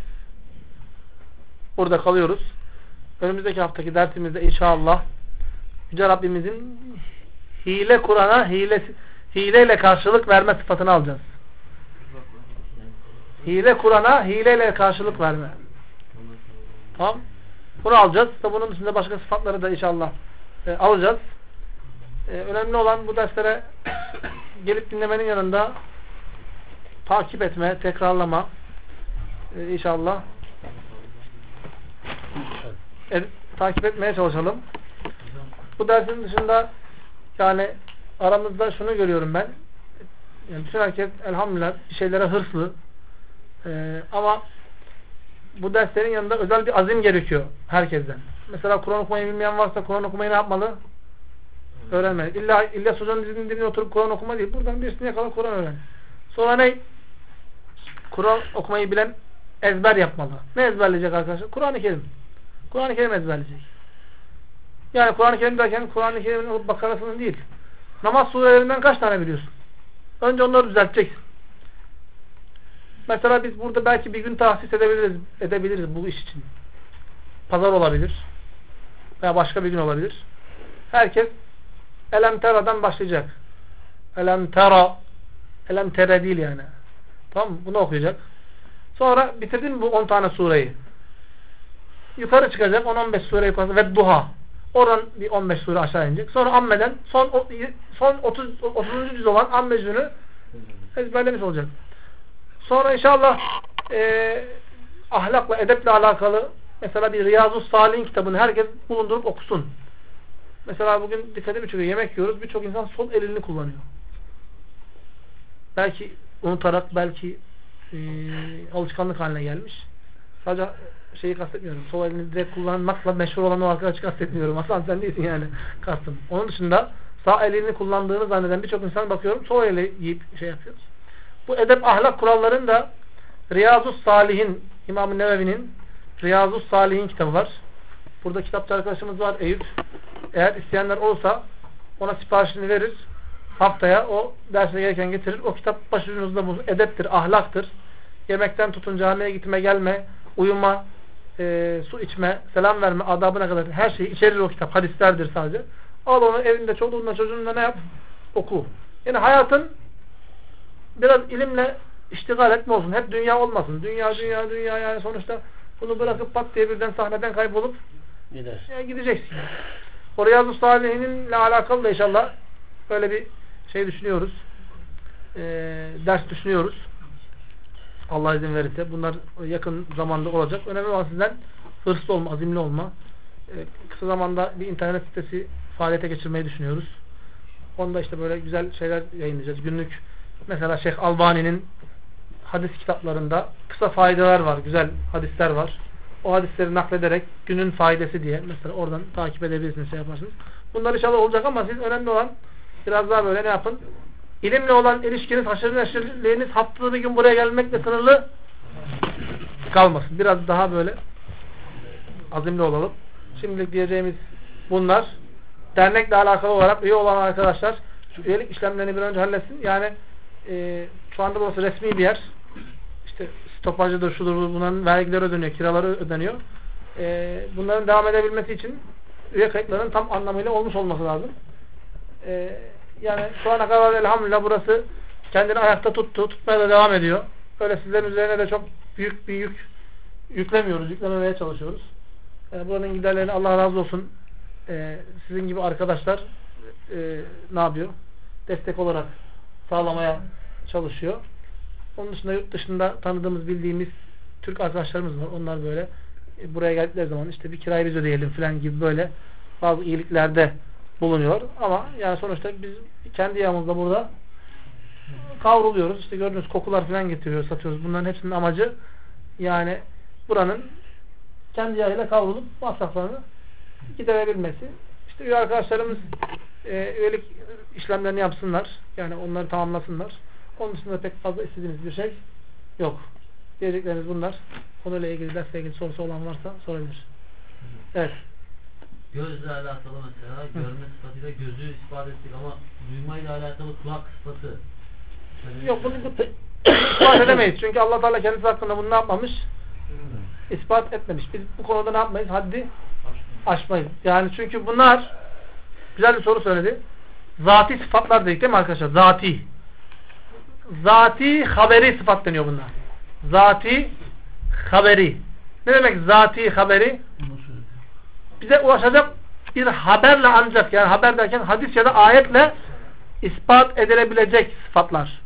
burada kalıyoruz. Önümüzdeki haftaki dersimizde inşallah Yüce Rabbimizin hile Kur'an'a hileyle karşılık verme sıfatını alacağız. Hile Kur'an'a hileyle karşılık verme. Tamam. Bunu alacağız. Bunun dışında başka sıfatları da inşallah alacağız. Önemli olan bu derslere gelip dinlemenin yanında takip etme, tekrarlama inşallah takip etmeye çalışalım. Bu dersin dışında yani aramızda şunu görüyorum ben. Yani bütün herkes elhamdülillah bir şeylere hırslı. Ama bu derslerin yanında özel bir azim gerekiyor herkesten. Mesela Kur'an okumayı bilmeyen varsa Kur'an okumayı ne yapmalı? Öğrenmeli. İlla hocanın dizinin oturup Kur'an okuma değil. Buradan birisini yakala Kur'an öğren. Sonra ne? Kur'an okumayı bilen ezber yapmalı. Ne ezberleyecek arkadaşlar? Kur'an-ı Kerim. Kur'an-ı Kerim ezberleyecek. Yani Kur'an-ı Kerim derken Kur'an-ı Kerim'in Bakara'sının değil. Namaz surelerinden kaç tane biliyorsun? Önce onları düzelteceksin. Mesela biz burada belki bir gün tahsis edebiliriz bu iş için. Pazar olabilir. Veya başka bir gün olabilir. Herkes Elem Tera'dan başlayacak. Elem Tera. Elem Tere değil yani. Tamam mı? Bunu okuyacak. Sonra bitirdin mi bu 10 tane sureyi? Yukarı çıkacak 10-15 sure yukarı ve Duha. Oradan bir 15 sure aşağı inecek. Sonra Amme'den son 30. cüz olan Amme cüzünü ezberlemiş olacak. Sonra inşallah ahlakla, edeple alakalı mesela bir Riyazus Salihin kitabını herkes bulundurup okusun. Mesela bugün dikkatimi çekiyor. Yemek yiyoruz. Birçok insan sol elini kullanıyor. Belki unutarak, belki alışkanlık haline gelmiş. Sadece şeyi kastetmiyorum. Sol elini direkt kullanmakla meşhur olan o arkadaşı kastetmiyorum. Aslan sen değilsin yani kastım. Onun dışında sağ elini kullandığını zanneden birçok insan bakıyorum sol eli yiyip şey yapıyor. Bu edep ahlak kurallarının da Riyazus Salihin, İmam-ı Nevevi'nin Riyazus Salihin kitabı var. Burada kitapçı arkadaşımız var Eyüp. Eğer isteyenler olursa ona siparişini verir. Haftaya o derse gereken getirir. O kitap başucunuzda bu edeptir, ahlaktır. Yemekten tutun camiye gitme, gelme, uyuma, su içme, selam verme, adabına kadar her şeyi içerir o kitap. Hadislerdir sadece. Al onu evinde, çoluğunla, çocuğunla ne yap? Oku. Yani hayatın biraz ilimle iştigal etme olsun. Hep dünya olmasın. Dünya yani sonuçta bunu bırakıp pat diye birden sahneden kaybolup gideceksin. O Riyazus Salihin'le alakalı da inşallah böyle bir şey düşünüyoruz. Ders düşünüyoruz. Allah izin verirse. Bunlar yakın zamanda olacak. Önemli olan sizden hırslı olma, azimli olma. Kısa zamanda bir internet sitesi faaliyete geçirmeyi düşünüyoruz. Onda işte böyle güzel şeyler yayınlayacağız. Günlük mesela Şeyh Albani'nin hadis kitaplarında kısa faydalar var. Güzel hadisler var. O hadisleri naklederek günün faydası diye mesela oradan takip edebilirsiniz, şey yaparsınız. Bunlar inşallah olacak ama siz önemli olan biraz daha böyle ne yapın? İlimle olan ilişkiniz, haşır neşirliğiniz haftada bir gün buraya gelmekle sınırlı kalmasın. Biraz daha böyle azimli olalım. Şimdilik diyeceğimiz bunlar. Dernekle alakalı olarak üye olan arkadaşlar şu üyelik işlemlerini bir önce halletsin. Yani şu anda burası resmi bir yer. İşte stopajıdır, şudur, bunların vergileri ödeniyor, kiraları ödeniyor. Bunların devam edebilmesi için üye kayıtlarının tam anlamıyla olmuş olması lazım. Yani şu ana kadar elhamdülillah burası kendini ayakta tuttu, tutmaya da devam ediyor. Öyle sizlerin üzerine de çok büyük bir yük yüklemiyoruz, yüklememeye çalışıyoruz. Buranın giderlerini Allah razı olsun sizin gibi arkadaşlar ne yapıyor? Destek olarak sağlamaya çalışıyor. Onun dışında yurt dışında tanıdığımız, bildiğimiz Türk arkadaşlarımız var. Onlar böyle buraya geldikleri zaman işte bir kirayı biz ödeyelim falan gibi böyle bazı iyiliklerde bulunuyor. Ama yani sonuçta biz kendi yağımızda burada kavruluyoruz. İşte gördüğünüz kokular falan getiriyor, satıyoruz. Bunların hepsinin amacı yani buranın kendi yağıyla kavrulup masraflarını giderebilmesi. İşte üye arkadaşlarımız üyelik işlemlerini yapsınlar. Yani onları tamamlasınlar. Onun dışında pek fazla istediğimiz bir şey yok. Diyeceklerimiz bunlar. Konuyla ilgili, dersle ilgili sorusu olan varsa sorabilir. Evet. Gözle alakalı mesela görme sıfatıyla gözü ispat ettik ama duymayla alakalı kulak sıfatı. Yok bunu ispat edemeyiz. Çünkü Allah Teala kendisi hakkında bunu ne yapmamış? İspat etmemiş. Biz bu konuda ne yapmayız? Haddi aşmayız. Yani çünkü bunlar güzel bir soru söyledi. Zati sıfatlar dedik değil mi arkadaşlar? Zati. Zati haberi sıfat deniyor bunlar. Zati haberi. Ne demek zati haberi? Bize ulaşacak bir haberle ancak, yani haber derken hadis ya da ayetle ispat edilebilecek sıfatlar.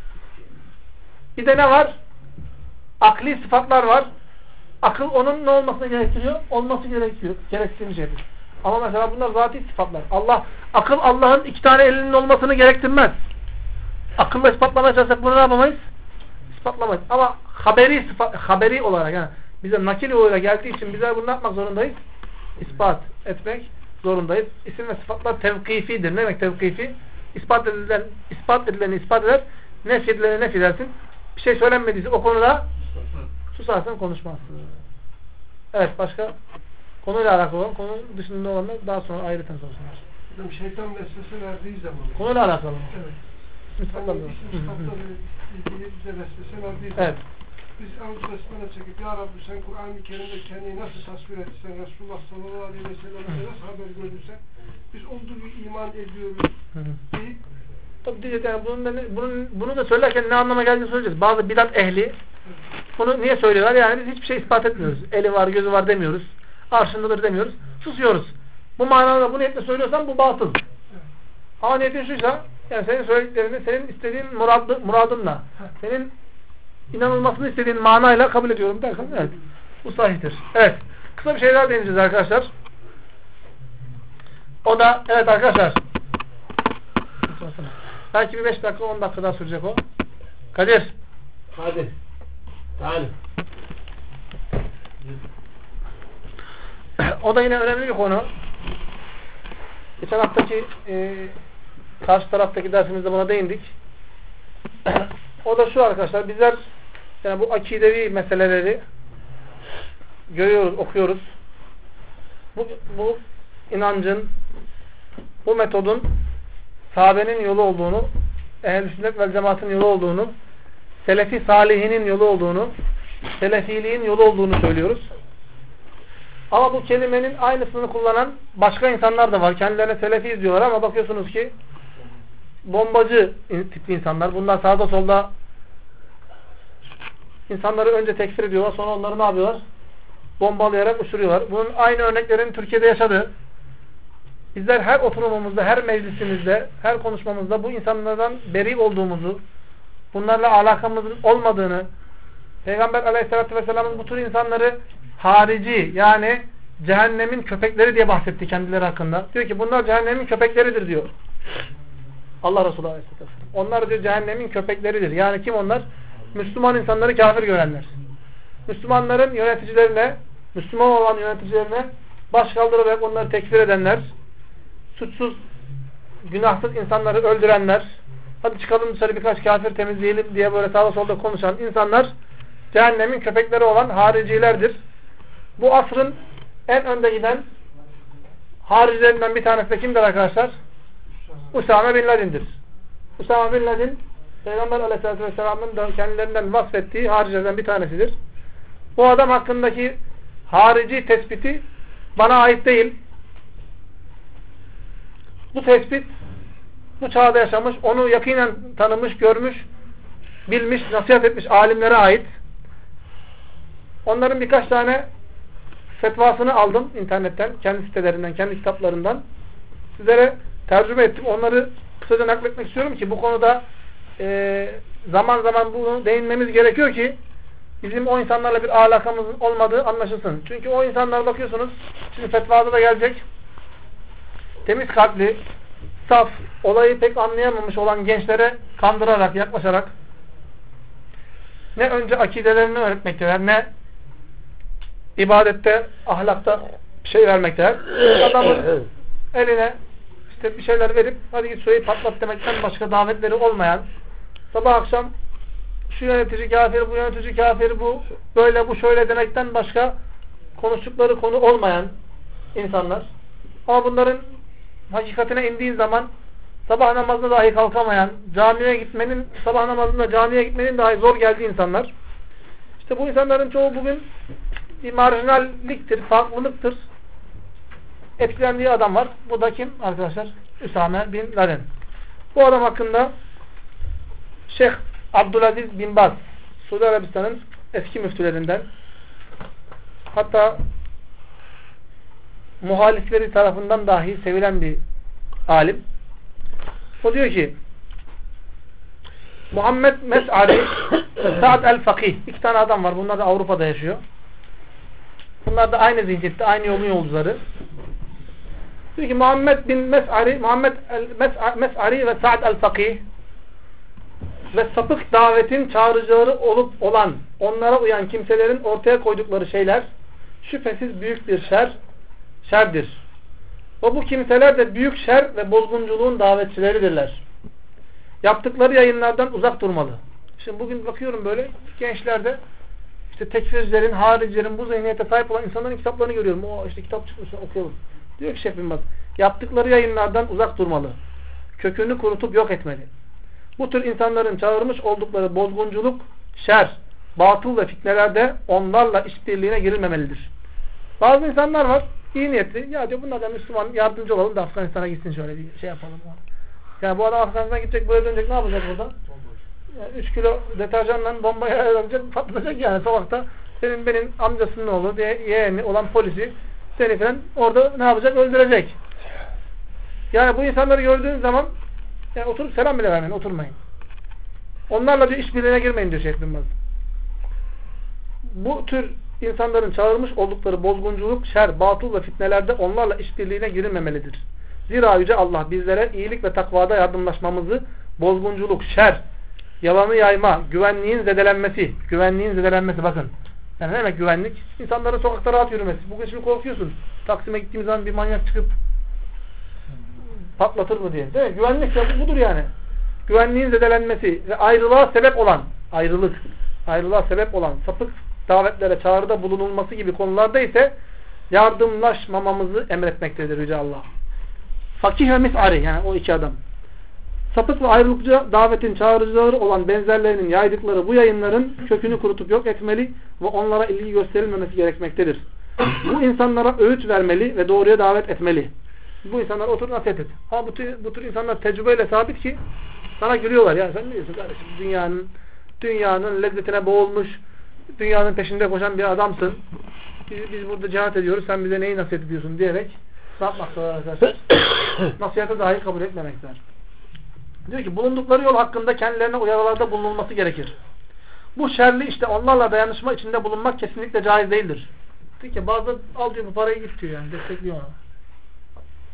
Bir de ne var? Akli sıfatlar var. Akıl onun ne olmasını gerektiriyor? Olması gerekiyor. Gerektiğini şeydir. Ama mesela bunlar zati sıfatlar. Akıl Allah'ın iki tane elinin olmasını gerektirmez. Akılla ispatlamaya çalışsak bunu ne yapamayız? İspatlamayız. Ama haberi olarak yani bize nakil yoluyla geldiği için bizler bunu yapmak zorundayız? İspat etmek zorundayız. İsim ve sıfatlar tevkifidir. Ne demek tevkifi? İspat edileni ispat eder. Nefy edileni nefy edersin. Bir şey söylenmediyse o konuda susarsın, konuşmazsın. Evet, başka konuyla alakalı olan, konu dışında olanlar daha sonra ayrıca sorsunlar. Şeytan vesvese verdiği zaman. Konuyla alakalı. Evet. İsfatlarla ilgili bize vesvese verdiği zaman. Evet. Biz Avuz Besmele çekip Ya Rabbi sen Kur'an-ı Kerim'de kendini nasıl tasvir etsen, Resulullah sallallahu aleyhi ve sellem'e nasıl haber gördürsen biz olduğu gibi iman ediyoruz deyip tabi diyeceğiz yani bunu da söylerken ne anlama geldiğini söyleyeceğiz. Bazı bidat ehli bunu niye söylüyorlar? Yani biz hiçbir şey ispat etmiyoruz. Eli var, gözü var demiyoruz. Arşındadır demiyoruz. Susuyoruz. Bu manada bu niyetle söylüyorsan bu batıl. Ama niyetin şuysa yani senin söylediklerini senin istediğin muradınla senin inanılmasını istediğin manayla kabul ediyorum derken evet. Bu sahihtir. Evet. Kısa bir şeyler deneyeceğiz arkadaşlar. O da evet arkadaşlar. Belki bir 5 dakika 10 dakika daha sürecek o. Kadir. Hadi. Hadi. O da yine önemli bir konu. Geçen haftaki karşı taraftaki dersimizde buna değindik. O da şu arkadaşlar. Bizler yani bu akidevi meseleleri görüyoruz, okuyoruz. Bu inancın, bu metodun sahabenin yolu olduğunu, ehl-i sünnet vel cemaatin yolu olduğunu, selefi salihinin yolu olduğunu, selefiliğin yolu olduğunu söylüyoruz. Ama bu kelimenin aynısını kullanan başka insanlar da var. Kendilerine selefiyiz diyorlar ama bakıyorsunuz ki bombacı tipli insanlar. Bunlar sağda solda insanları önce tekfir ediyorlar. Sonra onları ne yapıyorlar? Bombalayarak uçuruyorlar. Bunun aynı örneklerini Türkiye'de yaşadı. Bizler her oturumumuzda, her meclisimizde, her konuşmamızda bu insanlardan beri olduğumuzu, bunlarla alakamızın olmadığını, Peygamber Aleyhisselatü Vesselam'ın bu tür insanları harici yani cehennemin köpekleri diye bahsetti kendileri hakkında. Diyor ki bunlar cehennemin köpekleridir diyor. Allah Resulü Aleyhisselatü Vesselam. Onlar diyor cehennemin köpekleridir. Yani kim onlar? Müslüman insanları kafir görenler. Müslümanların yöneticilerine, Müslüman olan yöneticilerine baş kaldırarak onları tekfir edenler, suçsuz, günahsız insanları öldürenler, hadi çıkalım dışarı birkaç kafir temizleyelim diye böyle sağda solda konuşan insanlar cehennemin köpekleri olan haricilerdir. Bu asrın en önde giden haricilerinden bir tanesi de kimdir arkadaşlar? Usame Bin Laden'dir. Usame Bin Laden Peygamber Aleyhisselatü Vesselam'ın da kendilerinden vasfettiği haricilerden bir tanesidir. Bu adam hakkındaki harici tespiti bana ait değil. Bu tespit bu çağda yaşamış, onu yakinen tanımış, görmüş, bilmiş, nasihat etmiş alimlere ait. Onların birkaç tane fetvasını aldım internetten, kendi sitelerinden, kendi kitaplarından. Sizlere tercüme ettim. Onları kısaca nakletmek istiyorum ki bu konuda zaman zaman bunu değinmemiz gerekiyor ki bizim o insanlarla bir alakamızın olmadığı anlaşılsın. Çünkü o insanlar bakıyorsunuz, şimdi fetvada da gelecek, temiz kalpli, saf, olayı pek anlayamamış olan gençlere kandırarak, yaklaşarak ne önce akidelerini öğretmekteler, ne ibadette, ahlakta bir şey vermekteler. Adamın eline işte bir şeyler verip hadi git suyu patlat demekten başka davetleri olmayan, sabah akşam şu yönetici kafir, bu yönetici kafir, bu böyle, bu şöyle demekten başka konuştukları konu olmayan insanlar. Ama bunların hakikatine indiğin zaman sabah namazına dahi kalkamayan, camiye gitmenin, sabah namazında camiye gitmenin dahi zor geldiği insanlar. İşte bu insanların çoğu bugün bir marjinalliktir, farklılıktır. Etkilendiği adam var. Bu da kim arkadaşlar? Usame Bin Laden. Bu adam hakkında Şeyh Abdülaziz Bin Baz, Suudi Arabistan'ın eski müftülerinden, hatta muhalifleri tarafından dahi sevilen bir alim. O diyor ki Muhammed Mes'ari Sa'd el-Fakih, iki tane adam var. Bunlar da Avrupa'da yaşıyor. Bunlar da aynı zihniyette, aynı yolun yolcuları. Diyor ki Muhammed bin Mes'ari ve Sa'd el-Fakih ve sapık davetin çağrıcıları olup olan, onlara uyan kimselerin ortaya koydukları şeyler şüphesiz büyük bir şerdir. Ve bu kimseler de büyük şer ve bozgunculuğun davetçileridirler. Yaptıkları yayınlardan uzak durmalı. Şimdi bugün bakıyorum böyle gençlerde işte tekfircilerin, haricilerin bu zihniyete sahip olan insanların kitaplarını görüyorum. O işte kitap çıkmış, okuyalım. Diyor ki Şeyh Bin Baz, yaptıkları yayınlardan uzak durmalı. Kökünü kurutup yok etmeli. Bu tür insanların çağırmış oldukları bozgunculuk, şer, batıl ve fitnelerde onlarla işbirliğine girilmemelidir. Bazı insanlar var, iyi niyetli. Ya diyor bunlardan Müslüman yardımcı olalım da Afganistan'a gitsin, şöyle bir şey yapalım. Yani bu adam Afganistan'a gidecek, böyle dönecek, ne yapacak burada? Yani 3 kilo deterjanla bombaya ayarlanacak, patlayacak yani sokakta. Senin benim amcasının oğlu, yeğeni olan polisi seni falan orada ne yapacak? Öldürecek. Yani bu insanları gördüğün zaman yani oturup selam bile vermeyin, oturmayın. Onlarla diyor işbirliğine girmeyin diyor Şeyh Bin Baz. Bu tür insanların çağırmış oldukları bozgunculuk, şer, batıl ve fitnelerde onlarla işbirliğine girilmemelidir. Zira Yüce Allah bizlere iyilik ve takvada yardımlaşmamızı, bozgunculuk, şer, yalanı yayma, güvenliğin zedelenmesi bakın. Yani ne demek güvenlik? İnsanların sokakta rahat yürümesi. Bugün şimdi korkuyorsun. Taksim'e gittiğimiz zaman bir manyak çıkıp patlatır mı diye. Değil mi? Güvenlik de budur yani. Güvenliğin zedelenmesi ve ayrılığa sebep olan sapık davetlere çağrıda bulunulması gibi konularda ise yardımlaşmamamızı emretmektedir Yüce Allah. Fakih ve Mes'ari, yani o iki adam. Sapık ve ayrılıkçı davetin çağrıcıları olan benzerlerinin yaydıkları bu yayınların kökünü kurutup yok etmeli ve onlara ilgi gösterilmemesi gerekmektedir. Bu insanlara öğüt vermeli ve doğruya davet etmeli. Bu insanlar otur nasihat et. Ha bu tür insanlar tecrübeyle sabit ki sana gülüyorlar. Ya sen ne diyorsun kardeşim? Dünyanın lezzetine boğulmuş, dünyanın peşinde koşan bir adamsın. Biz burada cihat ediyoruz. Sen bize neyi nasihat ediyorsun diyerek ne yapmaktalar arkadaşlar? Nasihatı dahi kabul etmemektedir. Diyor ki bulundukları yol hakkında kendilerine uyarılarda bulunulması gerekir. Bu şerli işte onlarla dayanışma içinde bulunmak kesinlikle caiz değildir. Diyor ki bazı al diyor bu parayı git diyor yani destekliyor onu.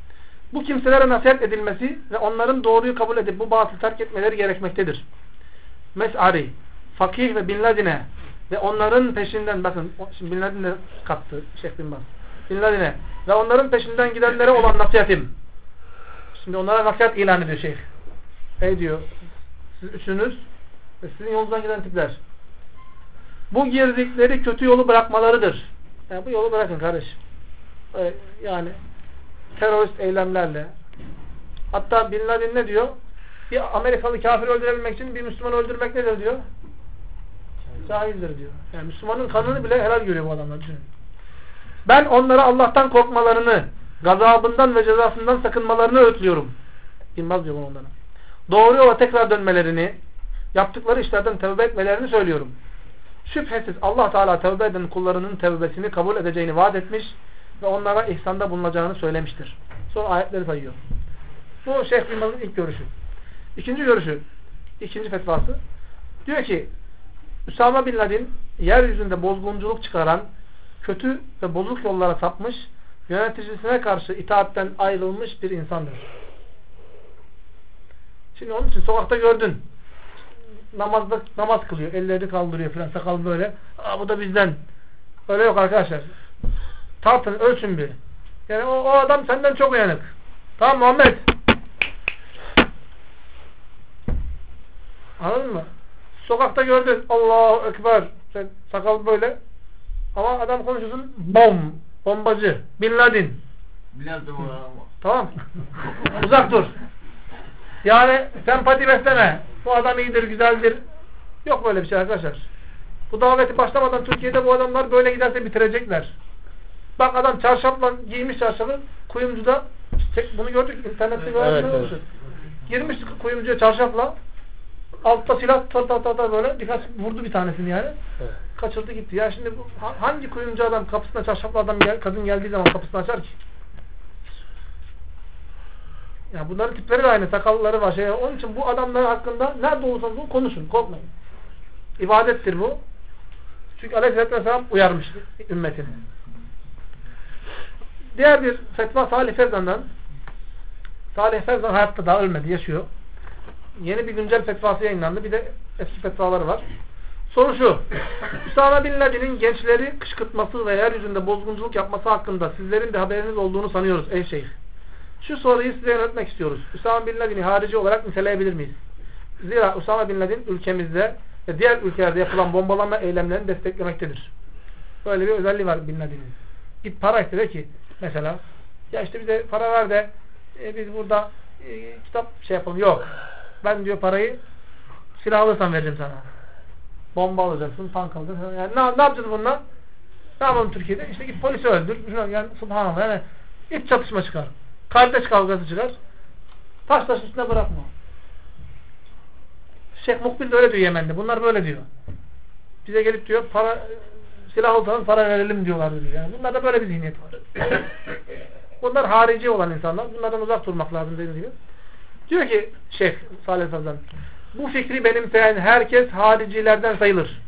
Bu kimselere nasihat edilmesi ve onların doğruyu kabul edip bu batılı terk etmeleri gerekmektedir. Mes'ari, Fakih ve Bin Ladin'e ve onların peşinden, bakın şimdi Bin Ladin'e kattı Şeyh Bin Baz. Bin Ladin'e ve onların peşinden gidenlere olan nasihatim. Şimdi onlara nasihat ilan ediyor Şeyh. Diyor, siz üçünüz ve sizin yolunuzdan giden tipler. Bu girdikleri kötü yolu bırakmalarıdır. Yani bu yolu bırakın kardeşim. Yani terörist eylemlerle. Hatta Bin Laden ne diyor? Bir Amerikalı kafiri öldürebilmek için bir Müslümanı öldürmek nedir diyor? Caizdir diyor. Yani Müslümanın kanını bile helal görüyor bu adamlar. Düşünün. Ben onlara Allah'tan korkmalarını, gazabından ve cezasından sakınmalarını öğütlüyorum. Bilmez diyor onlara. Doğru yola tekrar dönmelerini, yaptıkları işlerden tevbe etmelerini söylüyorum. Şüphesiz Allah Teala tevbe eden kullarının tevbesini kabul edeceğini vaat etmiş ve onlara ihsanda bulunacağını söylemiştir. Sonra ayetleri sayıyor. Bu Şeyh Bin Baz'ın ilk görüşü. İkinci görüşü, ikinci fetvası. Diyor ki Üsame Bin Laden yeryüzünde bozgunculuk çıkaran, kötü ve bozuk yollara sapmış, yöneticisine karşı itaatten ayrılmış bir insandır. Şimdi onun için sokakta gördün. Namaz kılıyor. Elleri kaldırıyor falan. Sakal böyle. Bu da bizden. Öyle yok arkadaşlar. Tartın, ölçün bir. Yani o adam senden çok uyanık. Tamam Muhammed. Anladın mı? Sokakta gördün. Allahu Ekber. Sen sakal böyle. Ama adam konuşuyorsun. Bombacı. Bin Laden. Tamam. Uzak dur. Yani sempati besleme. Bu adam iyidir, güzeldir. Yok böyle bir şey arkadaşlar. Bu daveti başlamadan Türkiye'de bu adamlar böyle giderse bitirecekler. Bak adam çarşafla giymiş çarşafı kuyumcuda. Bunu gördük internette gördük. Evet. Girmiş kuyumcuya çarşafla. Altta silah böyle birkaç vurdu bir tanesini yani. Evet. Kaçırdı gitti. Ya şimdi hangi kuyumcu adam kapısına çarşaflı adam kadın geldiği zaman kapısını açar ki? Ya bunların tipleri de aynı. Sakalları var. Onun için bu adamlar hakkında nerede olursanız olun konuşun. Korkmayın. İbadettir bu. Çünkü Aleyhisselatü Vesselam uyarmış ümmetini. Diğer bir fetva Salih Fevzan'dan. Salih Fevzan hayatta daha ölmedi. Yaşıyor. Yeni bir güncel fetvası yayınlandı. Bir de eski fetvaları var. Soru şu. Üsame Bin Laden'in gençleri kışkırtması ve yeryüzünde bozgunculuk yapması hakkında sizlerin de haberiniz olduğunu sanıyoruz ey şeyh. Şu soruyu size yöneltmek istiyoruz. Üsame Bin Laden'i harici olarak niteleyebilir miyiz? Zira Üsame Bin Laden ülkemizde ve diğer ülkelerde yapılan bombalama eylemlerini desteklemektedir. Böyle bir özelliği var Bin Laden'in. Git para istedi ki mesela ya işte bize para ver de biz burada kitap yapalım. Yok. Ben diyor parayı silah alırsan veririm sana. Bomba alacaksın, tank alacaksın. Yani ne yapacağız bununla? Ne yapalım Türkiye'de? İşte git polisi öldür. Yani subhanallah yani iç çatışma çıkar. Kardeş kavgası çıkar. Taş üstüne bırakma. Şeyh Mukbil de öyle diyor Yemen'de. Bunlar böyle diyor. Bize gelip diyor silah olsanız para verelim diyorlar diyor. Yani bunlarda da böyle bir zihniyet var. Bunlar harici olan insanlar. Bunlardan uzak durmak lazım dediğim gibi. Diyor ki Şeyh Salih Fevzan bu fikri benimseyen herkes haricilerden sayılır.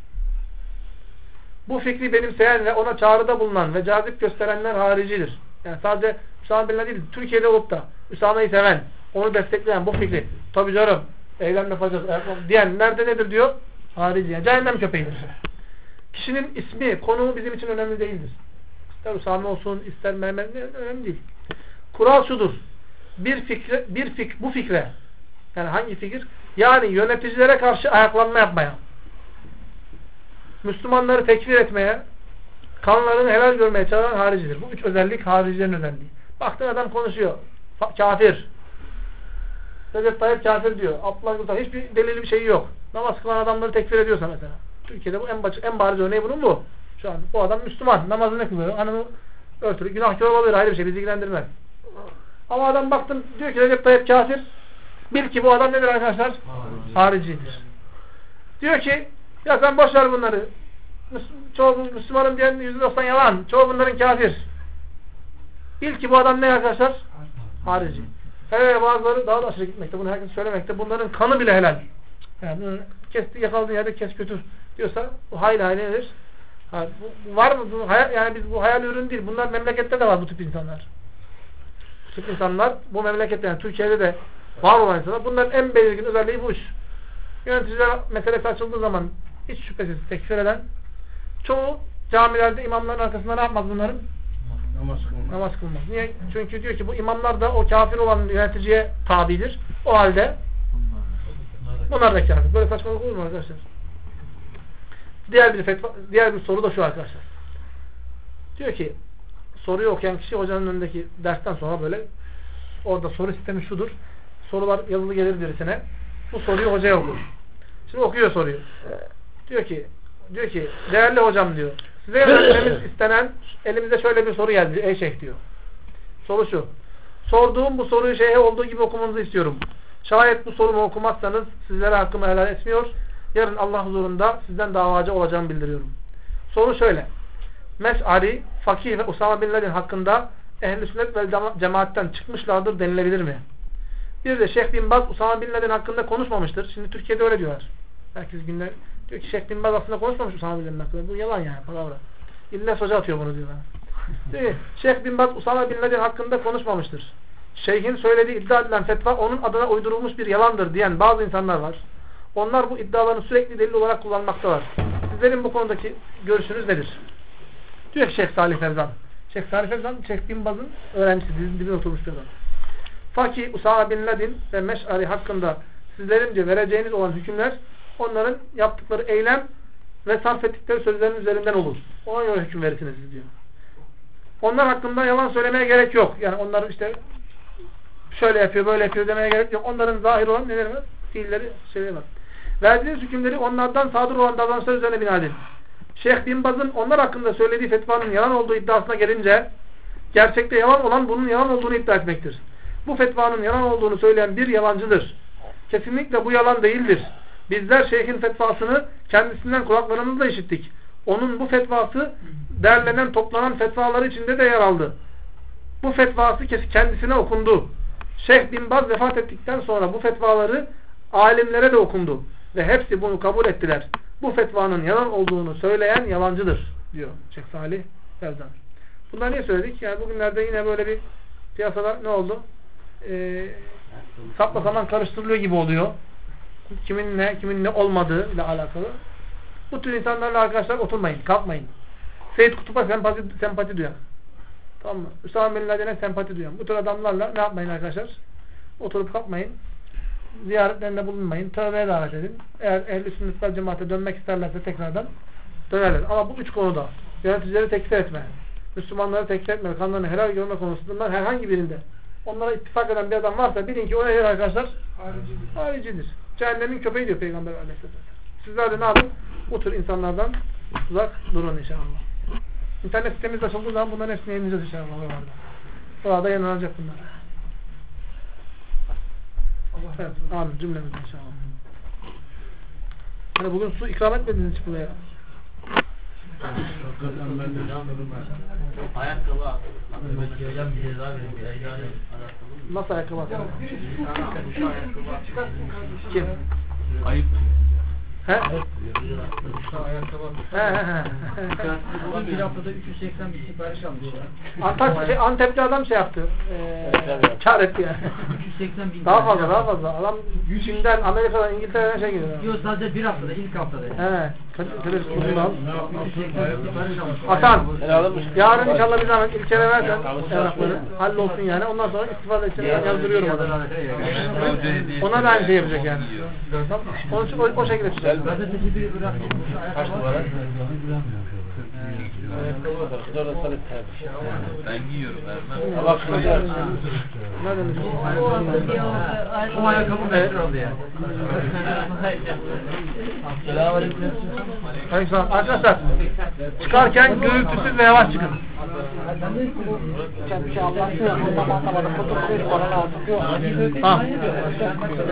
Bu fikri benimseyen ve ona çağrıda bulunan ve cazip gösterenler haricidir. Yani sadece Üsame Bin Laden değil, Türkiye'de olup da Üsame'yi seven, onu destekleyen bu fikri tabi canım, eylem yapacağız diyen nerede nedir diyor? Harici. Yani cehennem köpeğidir. Kişinin ismi, konumu bizim için önemli değildir. İster Üsame olsun, ister Mehmet, önemli değil. Kural şudur. Bu fikre yani hangi fikir? Yani yöneticilere karşı ayaklanma yapmaya, Müslümanları tekfir etmeye, kanlarını helal görmeye çağıran haricidir. Bu üç özellik haricilerin özelliği. Baktın adam konuşuyor. Kafir. Recep Tayyip kafir diyor. Abdullah Gül hiçbir delili bir şeyi yok. Namaz kılan adamları tekfir ediyorsa mesela. Türkiye'de bu en bariz örneği bunun bu. Şu an bu adam Müslüman. Namazını kılıyor. Hanımı örtülü. Günahkar olabilir. Ayrı bir şey. Bizi ilgilendirmez. Ama adam baktın diyor ki Recep Tayyip kafir. Bil ki bu adam nedir arkadaşlar? Haricidir. Diyor ki ya sen boş ver bunları. Çoğu Müslümanın diyen %90 yalan. Çoğu bunların kafir. Bil ki bu adam ne arkadaşlar? Harici. Bazıları daha da aşırı gitmekte. Bunu herkes söylemekte. Bunların kanı bile helal. Yani kesti yakaladığın yerde kes götür diyorsa bu hayli nedir? Var mı? Yani biz bu hayal ürün değil. Bunlar memlekette de var bu tip insanlar. Türk insanlar bu memlekette yani Türkiye'de de var olan insanlar. Bunların en belirgin özelliği bu iş. Yöneticiler meselesi açıldığı zaman hiç şüphesiz tekfir eden, çoğu camilerde imamların arkasında ne yapmaz bunların? Namaz kılmaz. Niye? Çünkü diyor ki bu imamlar da o kafir olan yöneticiye tabidir. O halde bunlar da kafir. Böyle saçmalık olur mu arkadaşlar? Diğer bir soru da şu arkadaşlar. Diyor ki soruyu okuyan kişi hocanın önündeki dersten sonra böyle orada soru sistemi şudur. Sorular yazılı gelir birisine. Bu soruyu hocaya okur. Şimdi okuyor soruyu. Diyor ki değerli hocam diyor. Size öğretmemiz istenen elimize şöyle bir soru geldi. Ey şeyh diyor. Soru şu. Sorduğum bu soruyu şeyhe olduğu gibi okumanızı istiyorum. Şayet bu sorumu okumazsanız sizlere hakkımı helal etmiyor. Yarın Allah huzurunda sizden davacı olacağımı bildiriyorum. Soru şöyle. Meş'ari, Fakih ve Usama bin Laden hakkında ehl-i sünnet ve cemaatten çıkmışlardır denilebilir mi? Bir de Şeyh bin Baz Usama bin Laden hakkında konuşmamıştır. Şimdi Türkiye'de öyle diyorlar. Herkes günler diyor ki Şeyh bin Baz aslında konuşmamış Usama bin Laden hakkında. Bu yalan yani. Palavra. İlle hoca atıyor bunu diyorlar. Diyor ki Şeyh bin Baz Usama bin Laden hakkında konuşmamıştır. Şeyhin söylediği iddia edilen fetva onun adına uydurulmuş bir yalandır diyen bazı insanlar var. Onlar bu iddialarını sürekli delil olarak kullanmaktalar. Sizlerin bu konudaki görüşünüz nedir? Diyor ki Şeyh Salih Fevzan. Şeyh Salih Fevzan, Şeyh bin Baz'ın öğrencisi, dibine oturmuş bir adam. Fakih, Usama bin Laden ve Meş'ari hakkında sizlerin diyor vereceğiniz olan hükümler onların yaptıkları eylem ve sarf ettikleri sözlerin üzerinden olur. Ona göre hüküm verirsiniz diyor. Onlar hakkında yalan söylemeye gerek yok. Yani onların işte şöyle yapıyor, böyle yapıyor demeye gerek yok. Onların zahir olan neler var? Fiilleri, şeyler var. Verdiğiniz hükümleri onlardan sadır olan davranışlar üzerine bina edin. Şeyh bin Baz'ın onlar hakkında söylediği fetvanın yalan olduğu iddiasına gelince gerçekte yalan olan bunun yalan olduğunu iddia etmektir. Bu fetvanın yalan olduğunu söyleyen bir yalancıdır. Kesinlikle bu yalan değildir. Bizler şeyhin fetvasını kendisinden kulaklarımızla işittik. Onun bu fetvası derlenen toplanan fetvaları içinde de yer aldı. Bu fetvası kendisine okundu. Şeyh bin Baz vefat ettikten sonra bu fetvaları alimlere de okundu. Ve hepsi bunu kabul ettiler. Bu fetvanın yalan olduğunu söyleyen yalancıdır diyor Şeyh Salih Fevzan. Bunları niye söyledik? Yani bugünlerde yine böyle bir piyasada ne oldu? Sapla saman karıştırılıyor gibi oluyor. Kimin ne olmadığı ile alakalı. Bu tür insanlarla arkadaşlar oturmayın, kalkmayın. Seyyid Kutup'a sempati duyan. Tamam mı? Üsame bin Laden'e sempati duyan. Bu tür adamlarla ne yapmayın arkadaşlar? Oturup kalkmayın. Ziyaretlerinde bulunmayın. Tövbeye davet edin. Eğer ehl-i sünnetler cemaate dönmek isterlerse tekrardan dönerler. Ama bu üç konuda yöneticileri tekfir etme, Müslümanları tekfir etme, kanlarını helal görme konusunda herhangi birinde onlara ittifak eden bir adam varsa bilin ki o nedir arkadaşlar? Haricidir. Cehennemin köpeği diyor Peygamber Aleyhisselam. Sizler de ne yapın? Bu tür insanlardan uzak durun inşallah. İnternet sitemiz açıldığı zaman bunların hepsini yayınlayacağız inşallah. Sonra yayınlanacak bunlar. Evet, amin cümlemiz inşallah. Hani bugün su ikram etmediniz hiç buraya. Ayakkabı nasıl ayakkabı atıyor? Kim? Ayıp. He? Bir haftada 380 bir sipariş almış ya. Antepli adam şey yaptı. Kar etti yani. 380 bin. Daha fazla. Adam Çin'den, Amerika'dan, İngiltere'den şey gidiyor. Yok sadece bir haftada, ilk haftada. He. Kadir kurduğunu al. Hasan. Yarın inşallah bir zahmet ilçene versen evrakları. Hallolsun yani. Ondan sonra istifade için yazdırıyorum adamı. Ona da aynı şey yapacak yani. Onun için o şekilde tutacak. Gazeteci biri bırakmış. Kaç numara? Ben giyiyorum vermem. Bak şurada. Nereden? O ayakkabı meşhur oldu yani. Aleykümselam. Arkadaşlar çıkarken gürültüsüz ve yavaş çıkın. Tamam.